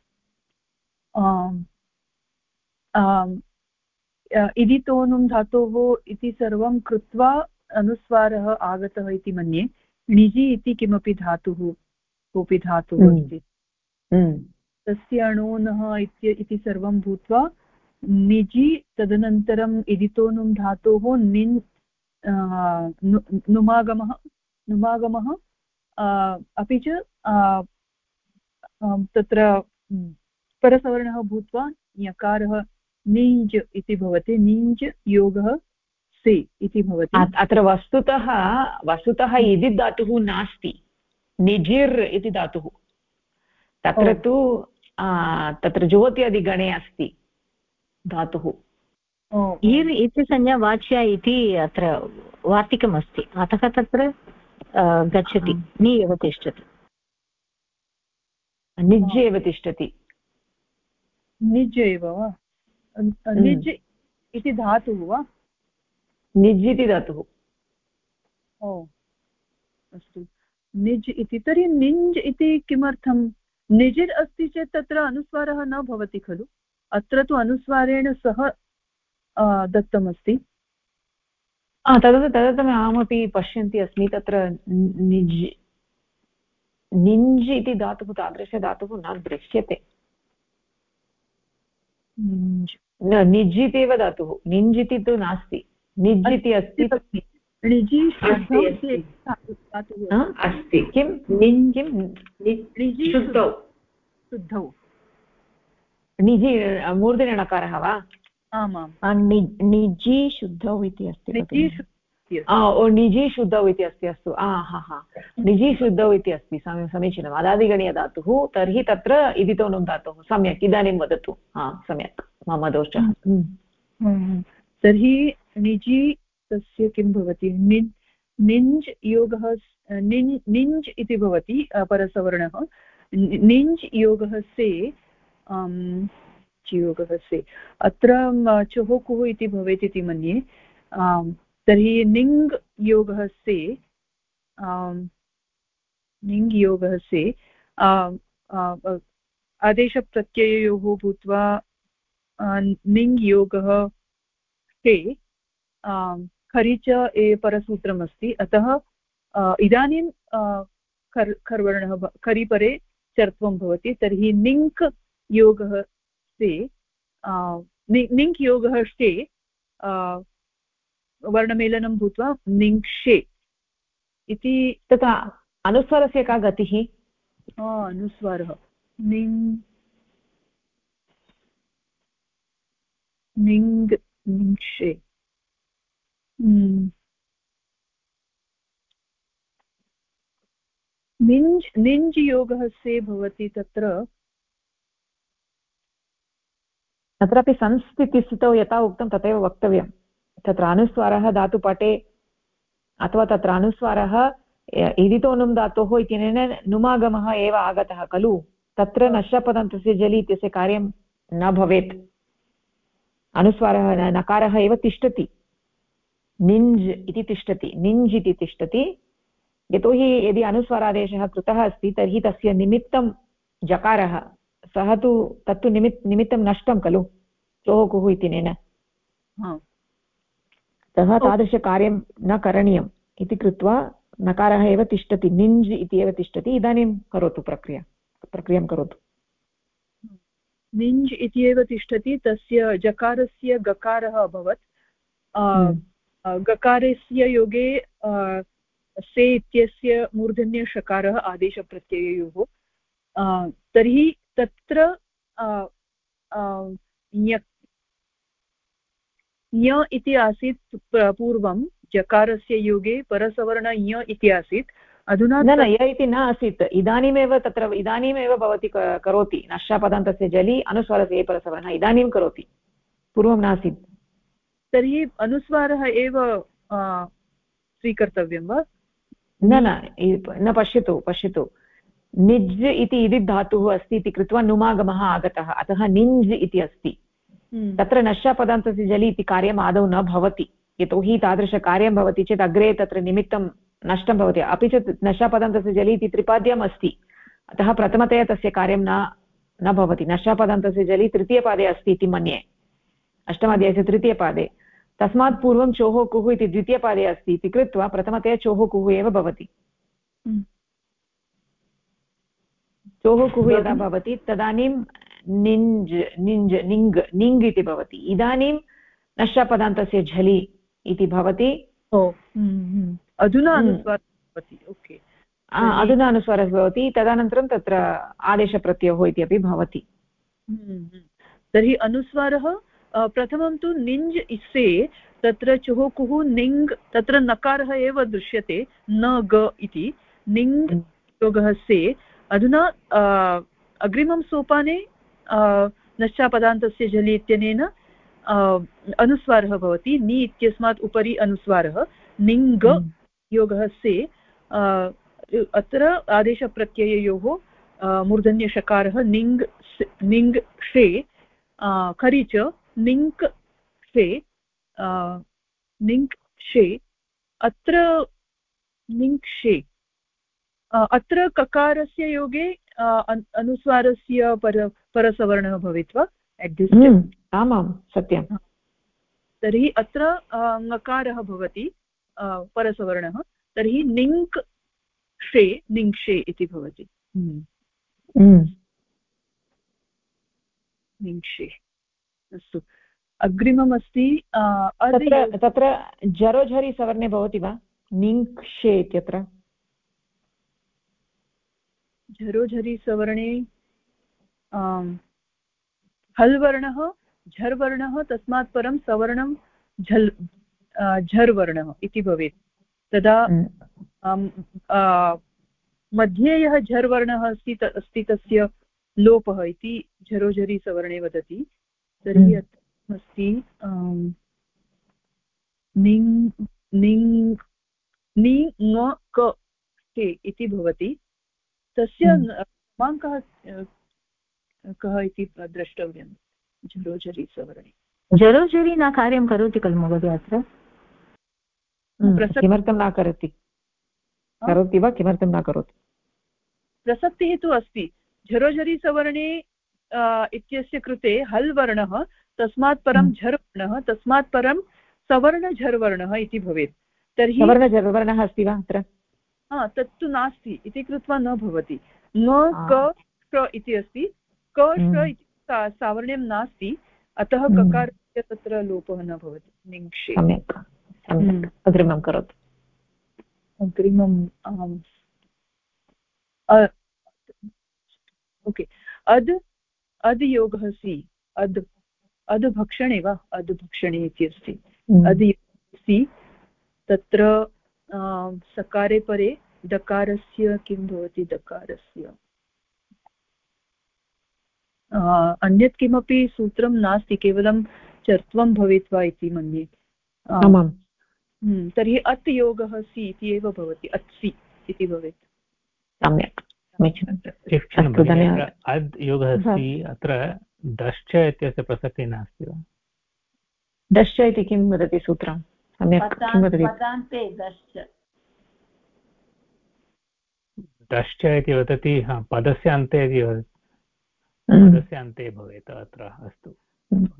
I: इदितोनुं धातोः इति सर्वं कृत्वा अनुस्वारः आगतः इति मन्ये। णिजि इति किमपि धातुः, कोऽपि धातुः अस्ति, तस्य अणोनः इति सर्वं भूत्वा निजि, तदनन्तरम् इदितोनुं धातोः निन् नुमागमः अपि च तत्र परसवर्णः भूत्वा यकारः निञ्ज् इति भवति। निञ्ज् योगः से इति भवति।
A: अत्र वस्तुतः इदित् धातुः नास्ति, निजिर् इति धातुः। तत्र तु तत्र ज्योत्यादिगणे अस्ति धातुः।
F: इर् इति संज्ञा वाच्या इति अत्र वार्तिकमस्ति, अतः तत्र गच्छति, नि एव तिष्ठति,
A: निज् एव तिष्ठति।
I: निज् एव वा? निज् इति धातुः वा?
A: निज् इति धातुः।
I: अस्तु, निज् इति। तर्हि निञ्ज् इति किमर्थं? निजिर् अस्ति चेत् तत्र अनुस्वारः न भवति खलु? अत्र तु अनुस्वारेण सह दत्तमस्ति।
A: तदर्थम् अहमपि पश्यन्ति अस्मि, तत्र निञ्ज् इति धातुः, तादृशधातुः न दृश्यते। निज् इति एव धातुः, निञ्ज् इति तु नास्ति, निज् इति अस्ति।
G: अस्ति
A: किं
I: शुद्धौ
A: निजि मूर्धन्य णकारः वा?
C: आमां निजि शुद्धौ इति अस्ति।
A: निजि शुद्धौ इति अस्ति। अस्तु, निजि शुद्धौ इति अस्ति, समीचीनम्। अदादिगणीयधातुः, तर्हि तत्र इदितोनुं धातुः। सम्यक्, इदानीं वदतु। सम्यक्, मम दोषः।
I: तर्हि निजि तस्य किं भवति? निञ्ज् योगः, निञ्ज् इति भवति परसवर्णः। निञ्ज् योगः से, योगः से अत्र चुहुकुः इति भवेत् इति मन्ये। तर्हि निङ् योगः से, निङ् योगः से आदेशप्रत्यययोः भूत्वा निङ् योगः से खरि च परसूत्रमस्ति, अतः इदानीं खर्वर्णः खरिपरे चर्त्वं भवति। तर्हि निङ्क् योगः से, निङ्क् योगः से वर्णमेलनं भूत्वा निङ्क्षे इति।
A: तथा अनुस्वारस्य का गतिः?
I: अनुस्वारः निङ्क्षे। निञ्ज् योगः से भवति।
A: तत्रापि संस्थितिस्थितौ यथा उक्तं तथैव वक्तव्यं। तत्र अनुस्वारः धातुपाठे अथवा तत्र अनुस्वारः इदितोनुं धातोः इत्यनेन नुमागमः एव आगतः खलु। तत्र नश्यपदन्तस्य जलि इत्यस्य कार्यं न भवेत्। अनुस्वारः नकारः एव तिष्ठति, निञ्ज् इति तिष्ठति, निञ्ज् इति तिष्ठति। यतोहि यदि अनुस्वारादेशः कृतः अस्ति तर्हि तस्य निमित्तं जकारः, सः तु तत्तु निमित्तं नष्टं खलु चोः इत्यनेन। अतः तादृशकार्यं न करणीयम् इति कृत्वा नकारः एव तिष्ठति, निञ्ज् इति एव तिष्ठति। इदानीं करोतु, प्रक्रियां करोतु।
I: निञ्ज् इत्येव तिष्ठति, तस्य जकारस्य गकारः अभवत्, गकारस्य योगे से इत्यस्य मूर्धन्यषकारः आदेशप्रत्यययोः, तर्हि तत्र ञ इति आसीत् पूर्वं जकारस्य योगे परसवर्ण ञ इति आसीत्, अधुना
A: न य इति न आसीत्, इदानीमेव तत्र इदानीमेव भवती करोति, नष्टापदान्तस्य जलि अनुस्वारस्य परसवर्णः इदानीं करोति, पूर्वं नासीत्।
I: तर्हि अनुस्वारः एव स्वीकर्तव्यं वा?
A: न पश्यतु निज् इति इदित् धातुः अस्ति इति कृत्वा नुमागमः आगतः, अतः निञ्ज् इति अस्ति। तत्र नष्टापदान्तस्य जलि इति कार्यम् आदौ न भवति, यतोहि तादृशकार्यं भवति चेत् अग्रे तत्र निमित्तं नष्टं भवति। अपि च नष्टापदान्तस्य जलि इति त्रिपाद्यम् अस्ति, अतः प्रथमतया तस्य कार्यं न भवति। नष्टापदान्तस्य जलि तृतीयपादे अस्ति इति मन्ये, अष्टमाध्यायस्य तृतीयपादे, तस्मात् पूर्वं चोः कुः इति द्वितीयपादे अस्ति इति कृत्वा प्रथमतया चोः कुः एव भवति। चोः कुः यदा भवति तदानीं निञ्ज् निञ्ज् निङ् निङ् इति भवति। इदानीं नष्टापदान्तस्य झलि इति भवति।
I: अधुना अनुस्वारः भवति। ओके,
A: अधुना अनुस्वारः भवति, तदनन्तरं तत्र आदेशप्रत्ययोः इति अपि भवति।
I: तर्हि अनुस्वारः प्रथमं तु निञ्ज् इसे, तत्र चुः कुः निङ्, तत्र नकारः एव दृश्यते, न ग इति, निङ् योगः से। अधुना अग्रिमं सोपाने नश्चापदान्तस्य जलि इत्यनेन अनुस्वारः भवति, नि इत्यस्मात् उपरि अनुस्वारः, निङ् योगः से। अत्र आदेशप्रत्यययोः मूर्धन्यषकारः निङ् निङ् षे, खरि च निङ्क् षे, निङ्क् षे। अत्र निङ्क्षे, अत्र ककारस्य योगे अनुस्वारस्य परसवर्णः भवेत् वा?
A: आमां सत्यं।
I: तर्हि अत्र ङकारः भवति परसवर्णः, तर्हि निङ्क् षे निङ्क्षे इति भवति। निङ्क्षे। अस्तु, अग्रिममस्ति
A: तत्र जरोझरि सवर्णे भवति वा निङ्क्षे इत्यत्र?
I: झरोझरि सवर्णे हल् वर्णः झर् वर्णः, तस्मात् परं सवर्णं झर् वर्णः इति भवेत्। तदा मध्ये यः झर् वर्णः अस्ति तस्य लोपः इति झरोझरि सवर्णे वदति। तर्हि अत्र अस्ति निङ् निङ् नि ङ क इति भवति। तस्य क्रमाङ्कः कः इति द्रष्टव्यं। झरोझरि सवर्णे
F: झरोझरि न कार्यं करोति खलु महोदय अत्र?
A: किमर्थं न करोति? करोति वा किमर्थं न करोति?
I: प्रसक्तिः तु अस्ति। झरोझरि सवर्णे इत्यस्य कृते हल् वर्णः, तस्मात् परं झर् वर्णः, तस्मात् परं सवर्णझर्वर्णः इति भवेत्। तर्हि
A: सवर्णझर्वर्णः अस्ति वा अत्र?
I: तत्तु नास्ति इति कृत्वा न भवति। ङ क ष इति अस्ति, क ष इति सावर्ण्यं नास्ति, अतः ककारस्य तत्र लोपः न भवति। निङ्क्षे।
A: अग्रिमं करोतु।
I: अग्रिमं ओके, अद् अद् योगः सि, अद् अद् भक्षणे वा? अद् भक्षणे इति अस्ति। अद् सि, तत्र सकारे परे दकारस्य किं भवति? दकारस्य अन्यत् किमपि सूत्रं नास्ति, केवलं चर्त्वं भवेत् वा इति मन्ये। तर्हि अत् योगः सि इति एव भवति, अत्सि इति भवेत्।
A: सम्यक्,
B: अद् योगः अस्ति, अत्र दश्च इत्यस्य प्रसक्तिः नास्ति वा?
A: दश्च इति किं वदति सूत्रं? सम्यक्, किं वदति?
B: दश्च इति वदति, पदस्य अन्ते इति वदति, पदस्य अन्ते भवेत् अत्र। अस्तु,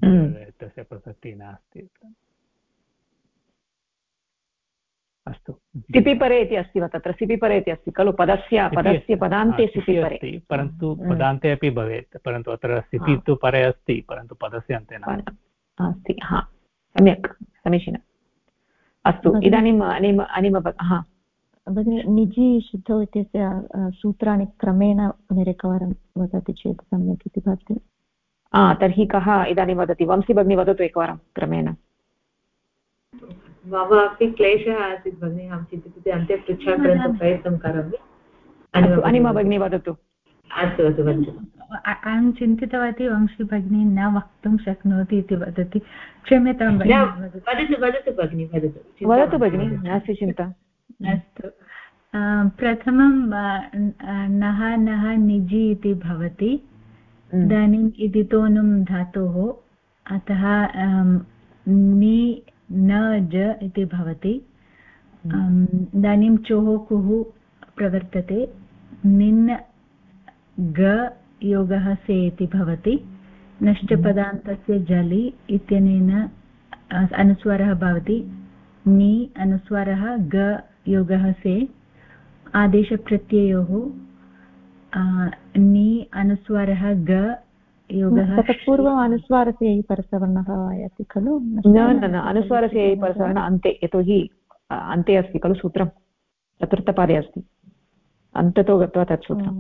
B: तस्य प्रसक्तिः नास्ति। अस्तु,
A: सिपिपरे इति अस्ति वा तत्र सिपिपरे इति अस्ति खलु पदस्य पदान्ते सिपिपरे
B: अस्ति परन्तु पदान्ते अपि भवेत् परन्तु अत्र सिपि तु परे अस्ति परन्तु पदस्य अन्ते न
A: अस्ति सम्यक् समीचीनम् अस्तु इदानीम् अनिम
C: भगिनि निजि शुद्धौ इत्यस्य सूत्राणि क्रमेण पुनरेकवारं वदति चेत् सम्यक् इति भाति
A: तर्हि कः इदानीं वदति वंशी भगिनी वदतु एकवारं क्रमेण
G: मम अपि क्लेशः आसीत् भगिनि अहं चिन्तितवती अन्ते पृच्छाग्रन्थं प्रयत्नं करोमि
A: अनिमा भगिनी वदतु
G: अस्तु अस्तु वदतु
J: अहं चिन्तितवती वंशी भगिनी न वक्तुं शक्नोति इति वदति क्षम्यतां
G: वदतु भगिनि
A: वदतु भगिनि नास्ति चिन्ता
J: अस्तु प्रथमं नः नः निजि इति भवति इदानीम् इदितोनुं धातोः अतः नि न ज इति भवति इदानीं चोः कुः प्रवर्तते निन् ग योगः से इति भवति नष्टपदान्तस्य जलि इत्यनेन अनुस्वारः भवति नि अनुस्वारः ग योगः से आदेशप्रत्ययोः नि अनुस्वारः ग योगः
C: ततः पूर्वम् अनुस्वारस्य परसवर्णः आयाति खलु
A: न अनुस्वारस्य परसवर्णः अन्ते यतोहि अन्ते अस्ति खलु सूत्रं चतुर्थपादे अस्ति अन्ततो गत्वा तत् सूत्रम्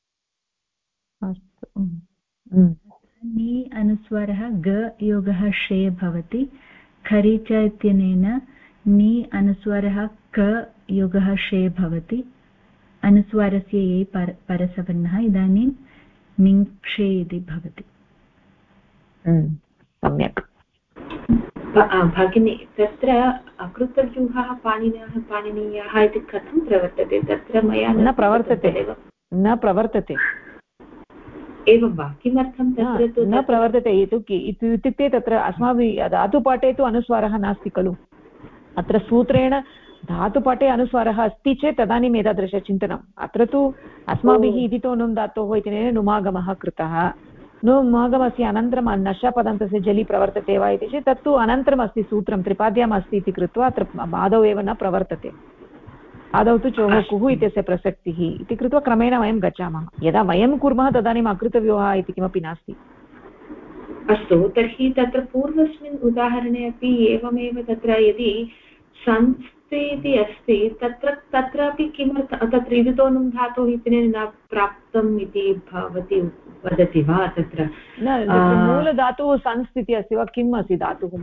C: अस्तु
J: नि अनुस्वारः ग योगः शे भवति खरि च इत्यनेन नि अनुस्वारः क योगः शे भवति अनुस्वारस्य ये परसवर्णः इदानीं निङ्क्षे इति भवति
A: सम्यक्
G: भगिनी तत्र अकृतव्यूहः पाणिनीयः इति कथं प्रवर्तते तत्र मया
A: न प्रवर्तते
G: एवं वा किमर्थं तत्र
A: न प्रवर्तते इत्युक्ते तत्र अस्माभिः धातुपाठे तु अनुस्वारः नास्ति खलु अत्र सूत्रेण धातुपाठे अनुस्वारः अस्ति चेत् तदानीम् एतादृशचिन्तनम् अत्र तु अस्माभिः इदितो नुम् धातोः इत्यनेन नुमागमः कृतः नुमागमस्य अनन्तरं नष्टपदन्तस्य जलि प्रवर्तते वा इति चेत् तत्तु अनन्तरम् अस्ति सूत्रं त्रिपाद्याम् अस्ति इति कृत्वा अत्र आदौ एव न प्रवर्तते आदौ तु चोः कुः इत्यस्य प्रसक्तिः इति कृत्वा क्रमेण वयं गच्छामः यदा वयं कुर्मः तदानीम् अकृतव्यूहः इति किमपि नास्ति
G: अस्तु तर्हि तत्र पूर्वस्मिन् उदाहरणे अपि एवमेव तत्र यदि संस्थे इति अस्ति तत्रापि किमर्थं तत्र इदितोनुं धातुः इत्यनेन न प्राप्तम् इति भवती वदति वा तत्र
A: मूलधातुः संस्थितिः अस्ति वा किम् अस्ति धातुः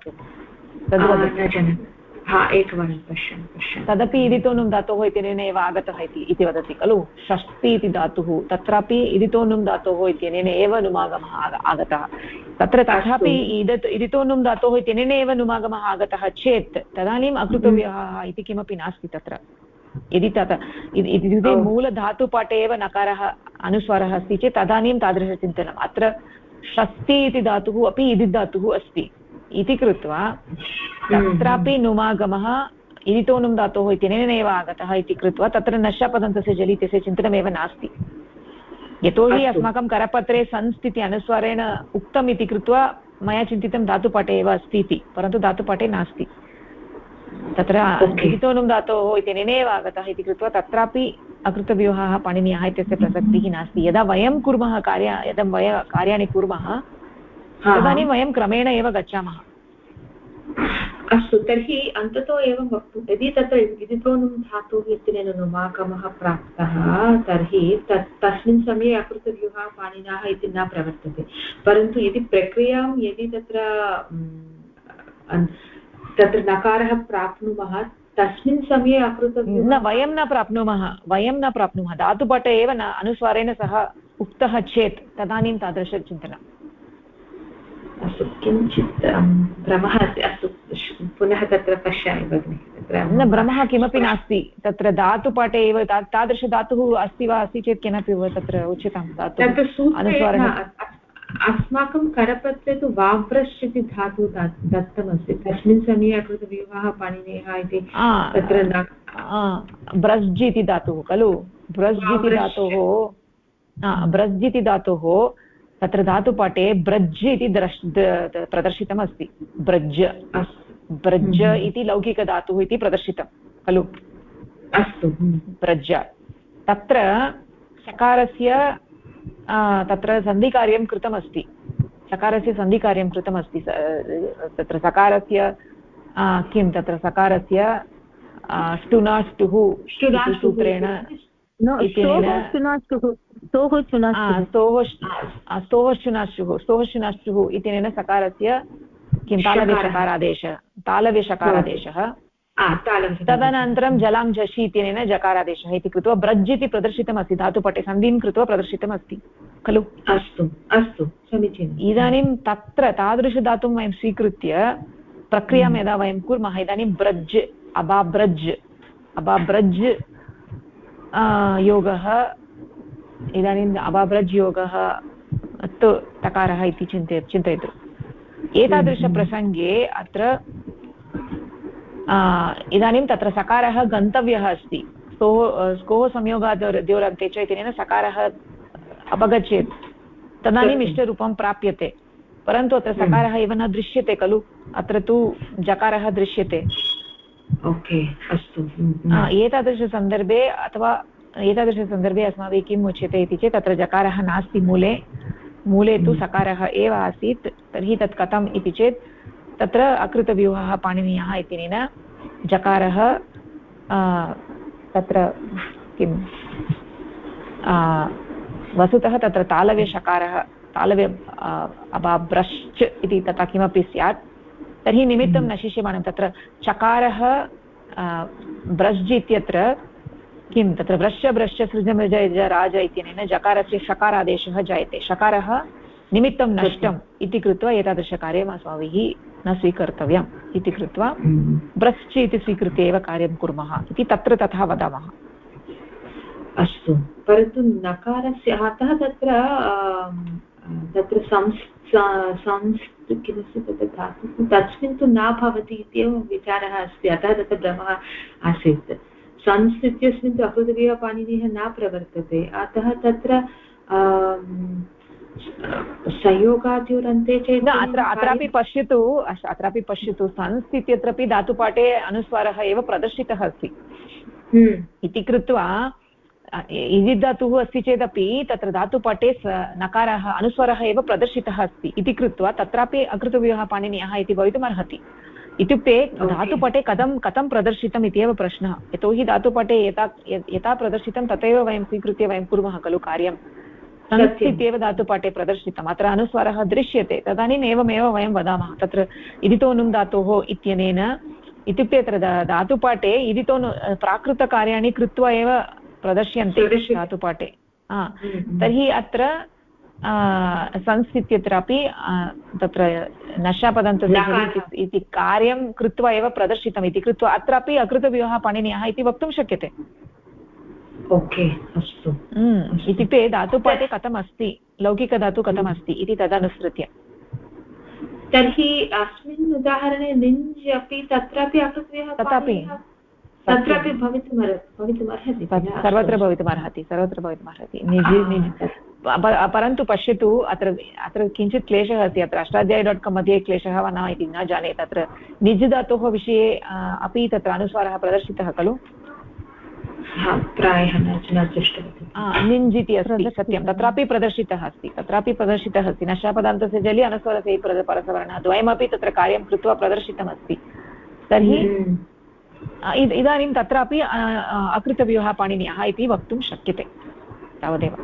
A: मूलधातुः
G: एकवारं पश्यन्
A: तदपि इदितोनुं धातोः इत्यनेन एव आगतः इति वदति खलु षष्ठी इति धातुः तत्रापि इदितोनुं धातोः इत्यनेन एव नुमागमः आगतः तत्र तथापि इदितोनुं धातोः इत्यनेन एव नुमागमः आगतः चेत् तदानीम् अकृतव्यः इति किमपि नास्ति तत्र यदि इत्युक्ते मूलधातुपाठे एव नकारः अनुस्वारः अस्ति चेत् तदानीं तादृशचिन्तनम् अत्र षष्ठी इति धातुः अपि इदित् धातुः अस्ति इति कृत्वा तत्रापि नुमागमः इदितोनुं धातोः इत्यनेन एव आगतः इति कृत्वा तत्र नष्टपदन्तस्य जलि इत्यस्य चिन्तनमेव नास्ति यतोहि अस्माकं करपत्रे संस्थिति अनुस्वारेण उक्तम् इति कृत्वा मया चिन्तितं धातुपाठे एव अस्ति इति परन्तु धातुपाठे नास्ति तत्र इदितोनुं धातोः इत्यनेन एव आगतः इति कृत्वा तत्रापि अकृतव्यूहः पाणिनीयः इत्यस्य प्रसक्तिः नास्ति यदा वयं कुर्मः कार्याणि कुर्मः तदानीं वयं क्रमेण एव गच्छामः
G: अस्तु तर्हि अन्ततो एवं वक्तुं यदि तत्र इदितोनुं धातुः इत्यनेन नुमागमः प्राप्तः तर्हि तस्मिन् समये अकृतव्यूहः पाणिनः इति न प्रवर्तते परन्तु यदि प्रक्रियां यदि तत्र नकारः प्राप्नुमः तस्मिन् समये अकृतव्यूहः
A: न वयं न प्राप्नुमः धातुपाठे एव न अनुस्वारेण सह उक्तः चेत् तदानीं तादृशचिन्तनम्
G: अस्तु किञ्चित् भ्रमः अस्ति अस्तु पुनः तत्र पश्यामि भगिनि
A: न भ्रमः किमपि नास्ति तत्र धातुपाठे एव तादृशधातुः अस्ति वा अस्ति चेत् केनापि तत्र उच्यतां
G: धातुः अस्माकं करपत्रे तु वाव्रश् इति धातुः दत्तमस्ति तस्मिन् समये अकृतव्यूहः पाणिनीयः इति तत्र
A: ब्रज् इति धातुः खलु ब्रज् इति धातुः तत्र धातुपाठे ब्रज् इति प्रदर्शितमस्ति ब्रज् इति लौकिकधातुः इति प्रदर्शितं खलु
G: अस्तु
A: ब्रज तत्र सकारस्य तत्र सन्धिकार्यं कृतमस्ति सकारस्य सन्धिकार्यं कृतमस्ति तत्र सकारस्य किं तत्र सकारस्य ष्टुनाष्टुः सूत्रेण स्तोः इत्यनेन सकारस्य किं तालव्यषकारादेशः तदनन्तरं जलां झषि इत्यनेन जकारादेशः इति कृत्वा ब्रज् इति प्रदर्शितमस्ति धातुपटे सन्धिं कृत्वा प्रदर्शितमस्ति खलु
G: अस्तु अस्तु समीचीनम्
A: इदानीं तत्र तादृशधातुं वयं स्वीकृत्य प्रक्रियां यदा वयं कुर्मः इदानीं ब्रज् अबाब्रज् योगः इदानीम् अबाब्रज् योगः तकारः इति चिन्तयतु एतादृशप्रसङ्गे अत्र इदानीं तत्र सकारः गन्तव्यः अस्ति स्कोः संयोगाद्योरन्ते च इत्यनेन सकारः अपगच्छेत् तदानीम् इष्टरूपं प्राप्यते परन्तु अत्र सकारः एव न दृश्यते खलु अत्र तु जकारः दृश्यते
G: ओके अस्तु
A: एतादृशसन्दर्भे अथवा एतादृशसन्दर्भे अस्माभिः किम् उच्यते इति चेत् तत्र जकारः नास्ति मूले तु सकारः एव आसीत् तर्हि तत् कथम् इति चेत् तत्र अकृतव्यूहः पाणिनीयः इत्यनेन जकारः तत्र किं वस्तुतः तत्र तालव्यषकारः तालव्य अबाब्रश्च इति तथा किमपि स्यात् तर्हि निमित्तं न शिष्यमाणं तत्र चकारः ब्रश् इत्यत्र किं तत्र ब्रश्च सृजमृज राज इत्यनेन जकारस्य षकारादेशः जायते षकारः निमित्तं नष्टम् इति कृत्वा एतादृशकार्यम् अस्माभिः न स्वीकर्तव्यम् इति कृत्वा ब्रश्च इति स्वीकृत्य एव कार्यं कुर्मः इति तत्र तथा वदामः
G: अस्तु परन्तु नकारस्य अतः तत्र किमस्ति तत्र धातुः तस्मिन् तु न भवति इत्येव विचारः अस्ति अतः तत्र भ्रमः आसीत् संस् इत्यस्मिन् तु अकृतव्यूहपाणिनिः न प्रवर्तते अतः तत्र संयोगाद्योरन्ते चेत्
A: अत्रापि पश्यतु संस् इत्यत्रापि धातुपाठे अनुस्वारः एव प्रदर्शितः अस्ति इति कृत्वा इजित् धातुः अस्ति चेदपि तत्र धातुपाठे नकारः अनुस्वारः एव प्रदर्शितः अस्ति इति कृत्वा तत्रापि अकृतव्यूहपाणिनीयः इति भवितुमर्हति इत्युक्ते धातुपटे कथं प्रदर्शितम् इत्येव प्रश्नः यतोहि धातुपटे यथा प्रदर्शितं तथैव वयं स्वीकृत्य वयं कुर्मः खलु कार्यं संस् इत्येव धातुपाठे प्रदर्शितम् अत्र अनुस्वारः दृश्यते तदानीम् एवमेव वयं वदामः तत्र इदितोनुं धातोः इत्यनेन इत्युक्ते अत्र धातुपाठे इदितोनु प्राकृतकार्याणि कृत्वा एव प्रदर्श्यन्ते धातुपाठे तर्हि अत्र संस् इत्यत्रापि तत्र नशापदन्तस्य इति कार्यं कृत्वा एव प्रदर्शितम् इति कृत्वा अत्रापि अकृतव्यूहपाणिनीयः इति वक्तुं शक्यते
G: ओके अस्तु
A: इत्युक्ते धातुपाठे कथमस्ति लौकिकधातु कथमस्ति इति तदनुसृत्य
G: तर्हि अस्मिन् उदाहरणे निञ्ज् अपि तत्रापि अकृतव्यूहः तत्रापि भवितुमर्हति
A: सर्वत्र भवितुमर्हति परन्तु पश्यतु अत्र किञ्चित् क्लेशः अस्ति अत्र अष्टाध्यायी.com मध्ये क्लेशः वा न इति न जाने तत्र निज् धातोः विषये अपि तत्र अनुस्वारः प्रदर्शितः खलु
G: प्रायः न दृष्टवती
A: निञ्ज् इति अस्ति सत्यं तत्रापि प्रदर्शितः अस्ति नशापदान्तस्य जलि अनुस्वारस्य परसवर्णः द्वयमपि तत्र कार्यं कृत्वा प्रदर्शितमस्ति तर्हि इदानीं तत्रापि अकृतव्यूहपाणिनीयः इति वक्तुं शक्यते तावदेव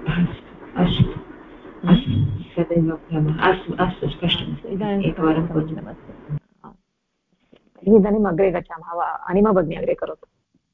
A: इदानीम् अग्रे गच्छामः अनिमा भगिनी अग्रे करोतु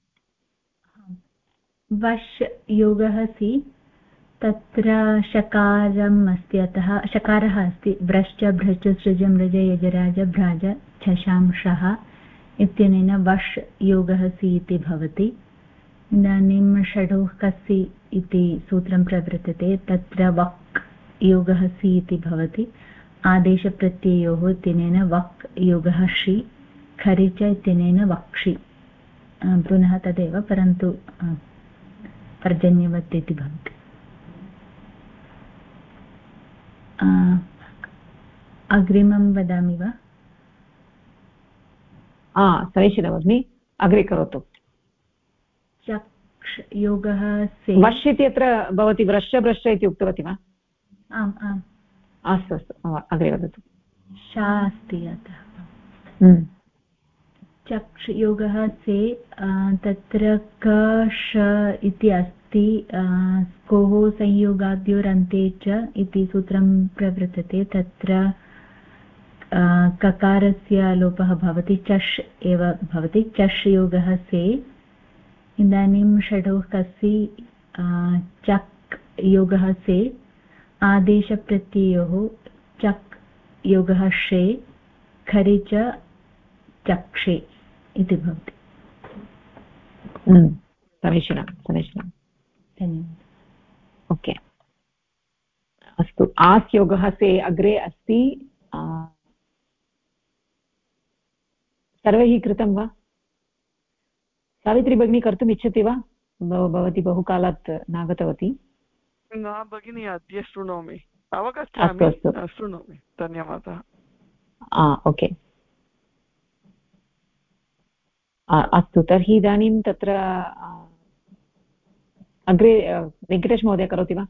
J: वश् योगः सि तत्र शकारम् अस्ति अतः शकारः अस्ति ब्रश्च भ्रश्च सृज मृज यजराज भ्राज छशांशः इत्यनेन वश् योगः सि इति भवति इदानीं षडोः कसि इति सूत्रं प्रवर्तते तत्र वक् योगः सि इति भवति आदेशप्रत्ययोः इत्यनेन वक् योगः षि खरिच इत्यनेन वक्षि पुनः तदेव परन्तु पर्जन्यवत् इति भवति अग्रिमं वदामि वा
A: समीचीनं भगिनि अग्रे करोतु
J: चक्ष योगः से
A: वश् इत्यत्र भवती व्रश्च भ्रश्च इति उक्तवती वा?
J: आम् आम्
A: अस्तु अस्तु अग्रे वदतु।
J: शा अस्ति अतः चक्ष योगः से तत्र कष इति अस्ति कोः संयोगाद्योरन्ते च इति सूत्रं प्रवर्तते। तत्र ककारस्य लोपः भवति चष् एव भवति चष् योगः से। इदानीं षडोः कसि चक् योगः से आदेशप्रत्ययोः चक् योगः शे खरि च चक्षे इति भवति।
A: समीचीनं समीचीनं
J: धन्यवादः।
A: ओके अस्तु आस् योगः से अग्रे अस्ति। सर्वैः कृतं वा? सावित्री भगिनी कर्तुम् इच्छति वा? भवती बहुकालात् नागतवती।
H: न भगिनी अद्य शृणोमि अवगच्छामि शृणोमि धन्यवादः।
A: ओके अस्तु तर्हि इदानीं तत्र अग्रे वेङ्कटेश महोदय करोति वा?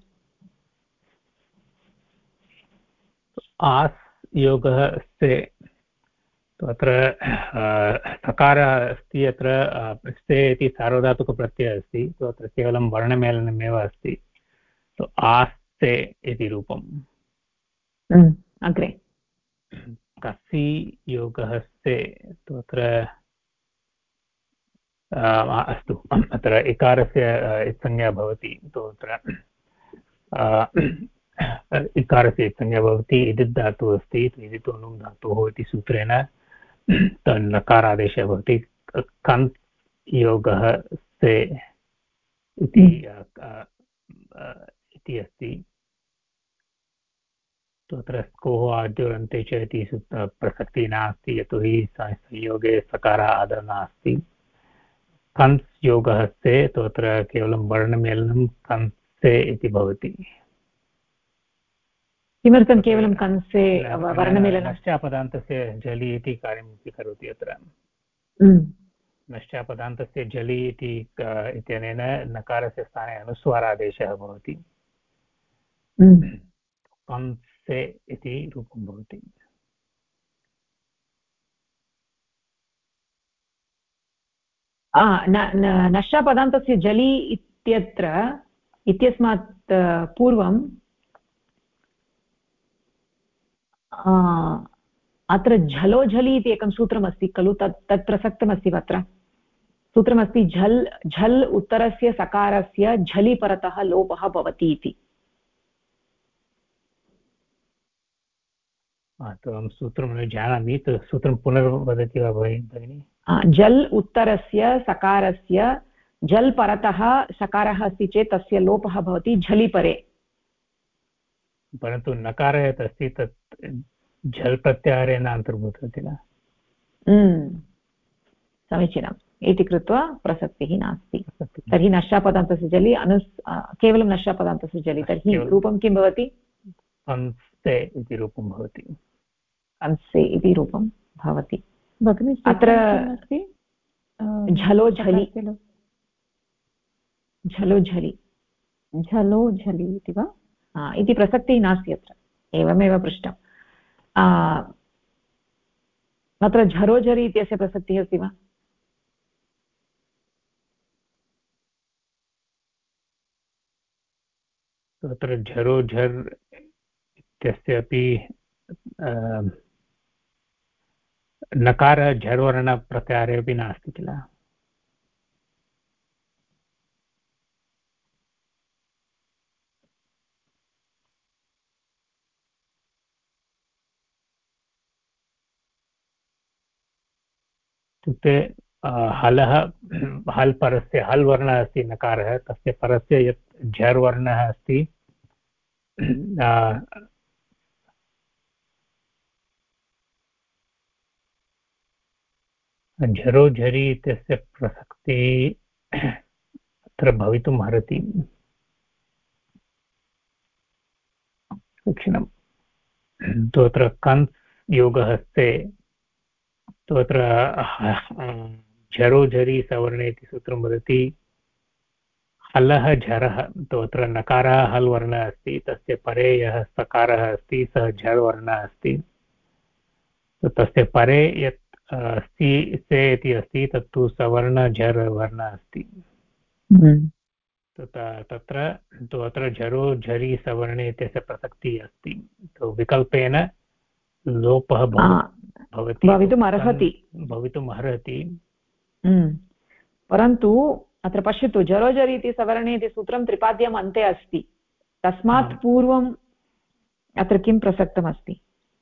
B: आस् योगः से अत्र सकारः अस्ति अत्र से इति सार्वधातुकप्रत्ययः अस्ति अत्र केवलं वर्णमेलनमेव अस्ति आस्ते इति रूपम्।
A: अग्रे
B: कसि योगः से अत्र अस्तु अत्र इकारस्य संज्ञा भवति अत्र इकारस्य संज्ञा भवति इदित् धातुः अस्ति इदित् अनुं धातुः इति सूत्रेण नकारादेशः भवति। कन् योगः से इति अस्ति तत्र कोः आद्योरन्ते च इति प्रसक्तिः नास्ति यतोहि संयोगे सकारः आदौ नास्ति। कन्स् योगः से तत्र केवलं वर्णमेलनं कंसे इति भवति।
A: किमर्थं केवलं कंसे वर्णमेलनं?
B: नश्चापदान्तस्य जलि इति कार्यमपि करोति अत्र। नश्चापदान्तस्य जलि इत्यनेन नकारस्य स्थाने अनुस्वारादेशः भवति। कंसे इति रूपं भवति।
A: नश्चापदान्तस्य जलि इत्यस्मात् पूर्वं अत्र झलो झलि इति एकं सूत्रमस्ति खलु तत् प्रसक्तमस्ति वा? अत्र सूत्रमस्ति झल् झल् उत्तरस्य सकारस्य झलि परतः लोपः भवति इति।
B: अहं सूत्रं न जानामि सूत्रं पुनर्वदति वा भगिनि?
A: झल् उत्तरस्य सकारस्य झल् परतः सकारः अस्ति चेत् तस्य लोपः भवति झलि परे।
B: परन्तु नकारः यत् अस्ति तत् झल् प्रत्याहारेण अन्तर्भूतमस्ति न।
A: समीचीनम् इति कृत्वा प्रसक्तिः नास्ति। तर्हि नश्चापदान्तस्य जलि केवलं नश्चापदान्तस्य जलि तर्हि रूपं किं भवति?
C: कंसे इति रूपं भवति।
A: कंसे इति रूपं भवति।
C: अत्र
A: झलो झलि झलो झलि
C: झलो झलि इति वा?
A: इति प्रसक्तिः नास्ति अत्र, एवमेव पृष्टम्। अत्र झरोझरि इत्यस्य प्रसक्तिः अस्ति वा?
B: तत्र झरोझर् इत्यस्य अपि नकारः झर्वर्णप्रत्याहारे अपि नास्ति किल। इत्युक्ते हलः हल् परस्य हल् वर्णः अस्ति नकारः, तस्य परस्य यत् झर् वर्णः अस्ति झरो झरि इत्यस्य प्रसक्तिः अत्र भवितुम् अर्हति। क्षणं तु अत्र कन्स् योगः अस्ति तु अत्र झरो झरि सवर्णे इति सूत्रं वदति हलः झरः तो अत्र नकारः हल् वर्णः अस्ति तस्य परे यः सकारः अस्ति सः झर् वर्णः अस्ति तस्य परे यत् सी से इति अस्ति तत्तु सवर्ण झर् वर्णः अस्ति तत्र तु अत्र झरो झरि सवर्णे इत्यस्य प्रसक्तिः अस्ति तो विकल्पेन लोपः भवति भवितुम् अर्हति
A: परन्तु अत्र पश्यतु जरो झरि इति सवर्णे इति सूत्रं त्रिपाद्यम् अन्ते अस्ति तस्मात् पूर्वम् अत्र किं प्रसक्तमस्ति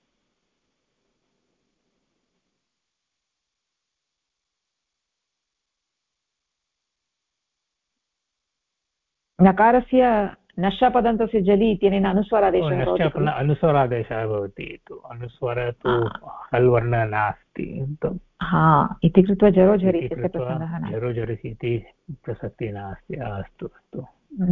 A: नकारस्य नश्चापदन्तस्य जलि इत्यनेन
B: अनुस्वरादेशः भवति अनुस्वरः तु हल् वर्णः नास्ति
A: इति कृत्वा जरो झरि इत्यस्य प्रसङ्गः नास्ति
B: जरो झरि इति प्रसक्तिः नास्ति अस्तु अस्तु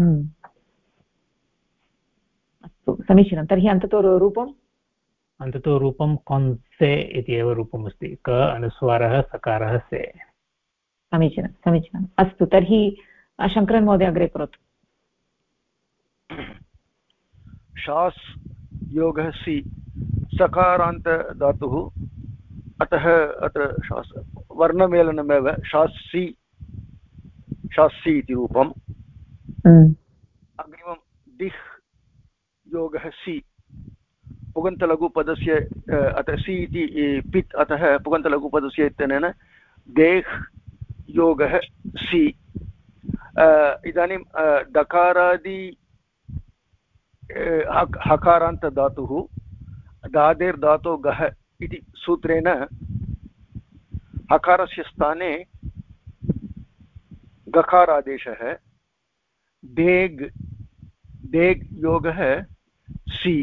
A: अस्तु समीचीनं तर्हि
B: अन्ततो रूपं कोन्से इति एव रूपमस्ति क अनुस्वारः सकारः से
A: समीचीनम् अस्तु तर्हि शङ्करन् महोदय अग्रे करोतु
D: शास् योगः सि सकारान्त धातुः अतः अत्र शास् वर्णमेलनमेव शास्सि इति रूपम् अग्रिमं दिह् योगः सि पुगन्तलघुपदस्य अत्र सि इति पित् अतः पुगन्तलघुपदस्य इत्यनेन देह् योगः सि इदानीं दकारादि हकारान्तधातुः दादेर्धातो गः इति सूत्रेण हकारस्य स्थाने गकारादेशः देग् योगः सि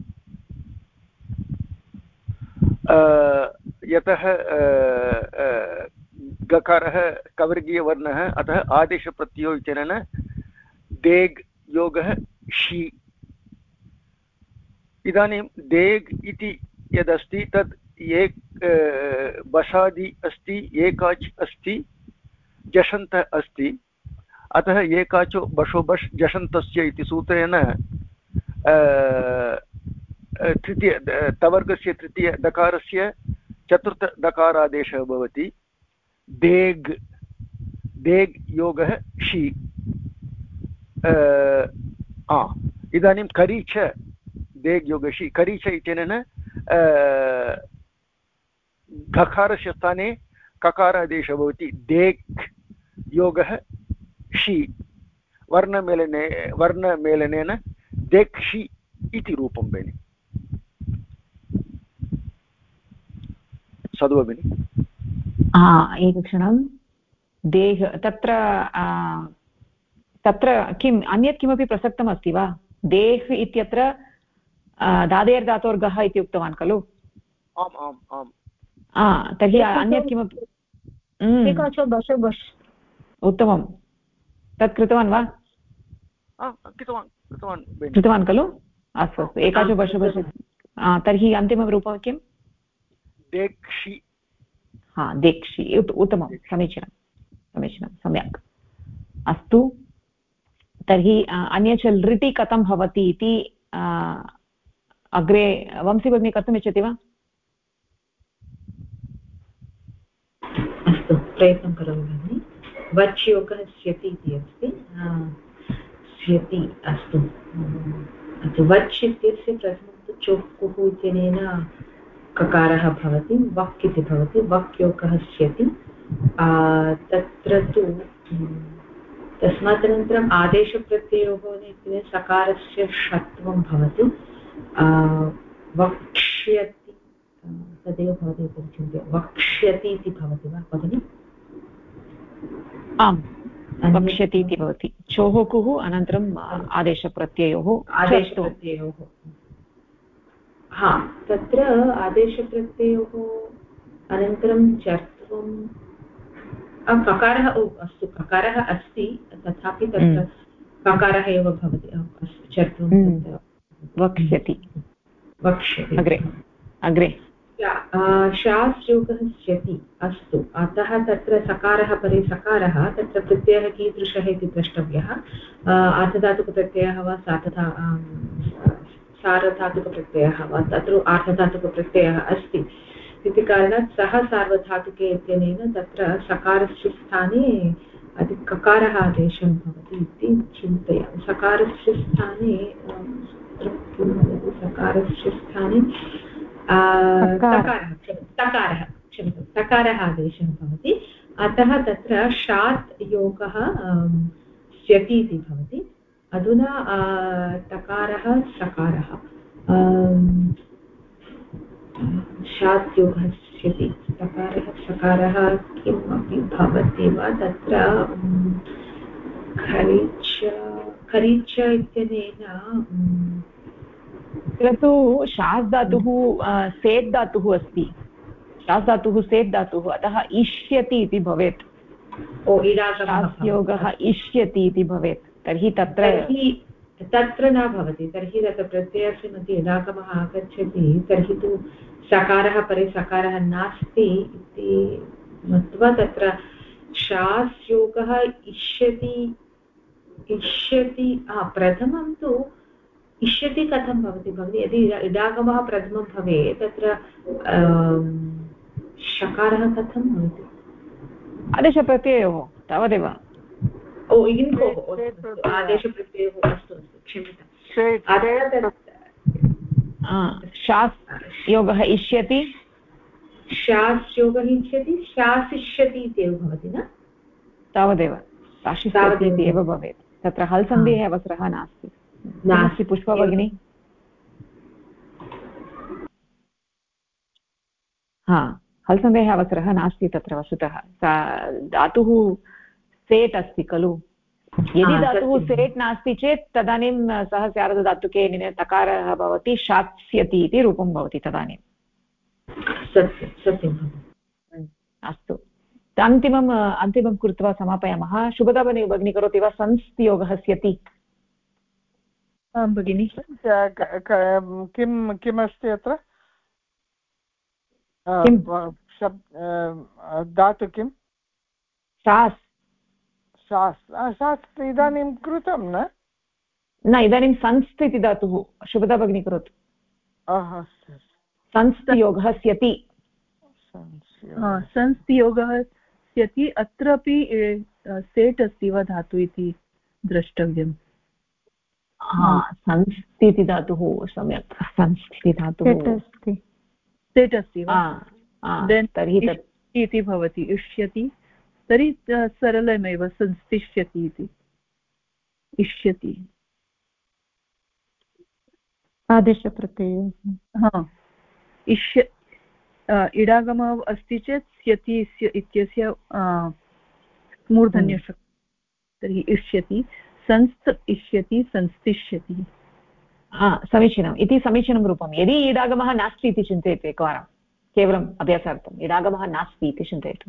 D: यतः गकारः कवर्गीयवर्णः अतः आदेशप्रत्ययो इत्यनेन देग् योगः षि इदानीं देग् इति यदस्ति तद् बसादि अस्ति एकाच् अस्ति जषन्तः अस्ति अतः एकाचो बशो बश् जषन्तस्य इति सूत्रेण तृतीय तवर्गस्य तृतीय दकारस्य चतुर्थ दकारादेशः भवति देग् योगः षि इदानीं करीच देग् योगः करीच इत्यनेन घकारस्य स्थाने ककारादेशः भवति देक् योगः षि वर्णमेलनेन देक्षि इति रूपं भगिनि सदु भगिनि
A: एकक्षणं देह तत्र किम् अन्यत् किमपि प्रसक्तमस्ति वा देह् इत्यत्र दादेर्धातोर्गः इति उक्तवान् खलु
D: आम्
A: तर्हि अन्यत् किमपि उत्तमं तत् कृतवान् वा कृतवान् खलु अस्तु अस्तु एकाचो बश बश तर्हि अन्तिमरूपं किं
D: देक्षि
A: देक्षि उत्तमं समीचीनं सम्यक् अस्तु तर्हि अन्यच्च लृटि कथं भवति इति अग्रे वंशी भगिनी कर्तुम् इच्छति वा
G: अस्तु प्रयत्नं करोमि भगिनि वच् योगः स्यति इति अस्ति स्यति अस्तु वच् इत्यस्य प्रथमं तु चोक्कुः इत्यनेन ककारः भवति वक् इति भवति वक् योगः स्यति तत्र तु तस्मात् अनन्तरम् आदेशप्रत्ययोः सकारस्य षत्वं भवति वक्ष्यति तदेव भवति इति चिन्त्य वक्ष्यति इति भवति वा भगिनि
A: आम् वक्ष्यति इति भवति चोहोकुः अनन्तरम् आदेशप्रत्ययोः
G: तत्र आदेशप्रत्ययोः अनन्तरं चर्त्वं ककारः अस्तु ककारः अस्ति तथापि तत्र ककारः एव भवति चर्त्वं
A: वक्ष्यति अग्रे
G: शास्योगः स्यति अस्तु अतः तत्र सकारः परे सकारः तत्र प्रत्ययः कीदृशः इति द्रष्टव्यः आर्धधातुकप्रत्ययः वा सार्वधातुकप्रत्ययः वा तत्र आर्धधातुकप्रत्ययः अस्ति इति कारणात् सः सार्वधातुके इत्यनेन तत्र सकारस्य स्थाने ककारः आदेशं भवति इति चिन्तयामि सकारस्य स्थाने तकारः आदेशः भवति अतः तत्र शात् योगः स्यति इति भवति अधुना तकारः सकारः शात् योगः स्यति तकारः सकारः किमपि भवति वा तत्र खरीच इत्यनेन
A: तत्र तु शास् धातुः सेट् धातुः अस्ति शास् धातुः सेट् धातुः अतः इष्यति इति भवेत् योगः इष्यति इति भवेत् तर्हि
G: तत्र न भवति तर्हि तत्र प्रत्ययस्य मध्ये यदागमः आगच्छति तर्हि तु सकारः परे सकारः नास्ति इति मत्वा तत्र शास्योगः इष्यति प्रथमं तु इष्यति कथं भवति भगिनि यदि इडागमः प्रथमं भवेत् तत्र शकारः कथं भवति
A: आदेशप्रत्ययोः तावदेव
G: आदेशप्रत्ययोः अस्तु क्षम्यतां
A: शास् योगः इष्यति
G: शास्योगः इष्यति शासिष्यति इत्येव भवति न
A: तावदेव शासिष्यति इति एव भवेत् तत्र हल् सन्धेः अवसरः नास्ति पुष्पा भगिनी हल् सन्धेः अवसरः नास्ति तत्र वस्तुतः धातुः सेट् अस्ति खलु यदि धातुः सेट् नास्ति चेत् तदानीं सः स्यार्धधातुके तकारः भवति शात्स्यति इति रूपं भवति तदानीं
G: सत्यम्
A: अस्तु अन्तिमं कृत्वा समापयामः शुभदा भगिनी करोति वा संस्थयोगः स्यति
I: आं भगिनि
H: किमस्ति अत्र धातु किं शास् इदानीं कृतं न
A: इदानीं संस्थ इति धातुः शुभदा भगिनी करोतु संस्थयोगः स्यति
I: संस्थयोगः स्यति अत्रापि सेट् अस्ति वा धातु इति द्रष्टव्यम्
A: संस्थि इति धातुः सम्यक् संस्थि धातुः
I: सेट् अस्ति वा
A: तर्हि
I: इति भवति इष्यति तर्हि सरलमेव संस्तिष्यति इति इष्यति
C: आदेशप्रत्ययः
I: इडागमः अस्ति चेत् स्यति इत्यस्य मूर्धन्यशक्ति तर्हि इष्यति संस्थ इष्यति संस्तिष्यति
A: समीचीनम् इति समीचीनं रूपं यदि इडागमः नास्ति इति चिन्तयतु एकवारं केवलम् अभ्यासार्थम् इडागमः नास्ति इति चिन्तयतु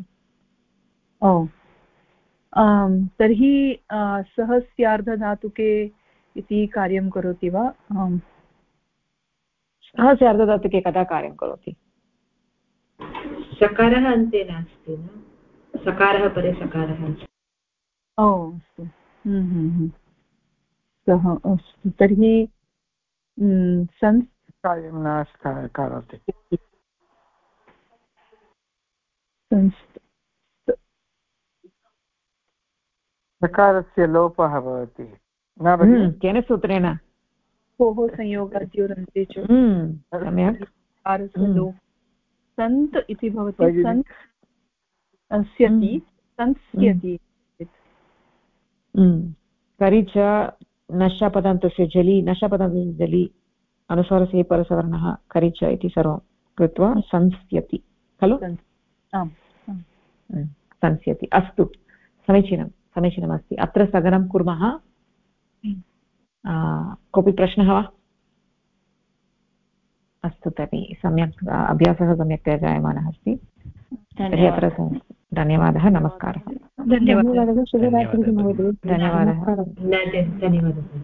I: तर्हि सः स्यार्धधातुके इति कार्यं करोति वा
A: सः स्यार्धधातुके कदा कार्यं करोति
G: सकारः अन्ते नास्ति न सकारः परे सकारः
I: अस्तु सः अस्तु तर्हि
H: कार्यं न करोति सकारस्य लोपः भवति न
A: केन सूत्रेण
I: कोः संयोगाद्योरन्ते च
A: सम्यक्
I: सन्त् इति भवति संस्यति
A: करि च नशापदान्तस्य जलि अनुस्वारस्य परसवर्णः करि च इति सर्वं कृत्वा संस्यति खलु संस्यति अस्तु समीचीनमस्ति अत्र स्थगनं कुर्मः कोऽपि प्रश्नः वा अस्तु तर्हि सम्यक् अभ्यासः सम्यक्तया जायमानः अस्ति तर्हि अत्र धन्यवादः नमस्कारः
C: धन्यवादः शुभरात्रिः महोदय
A: धन्यवादः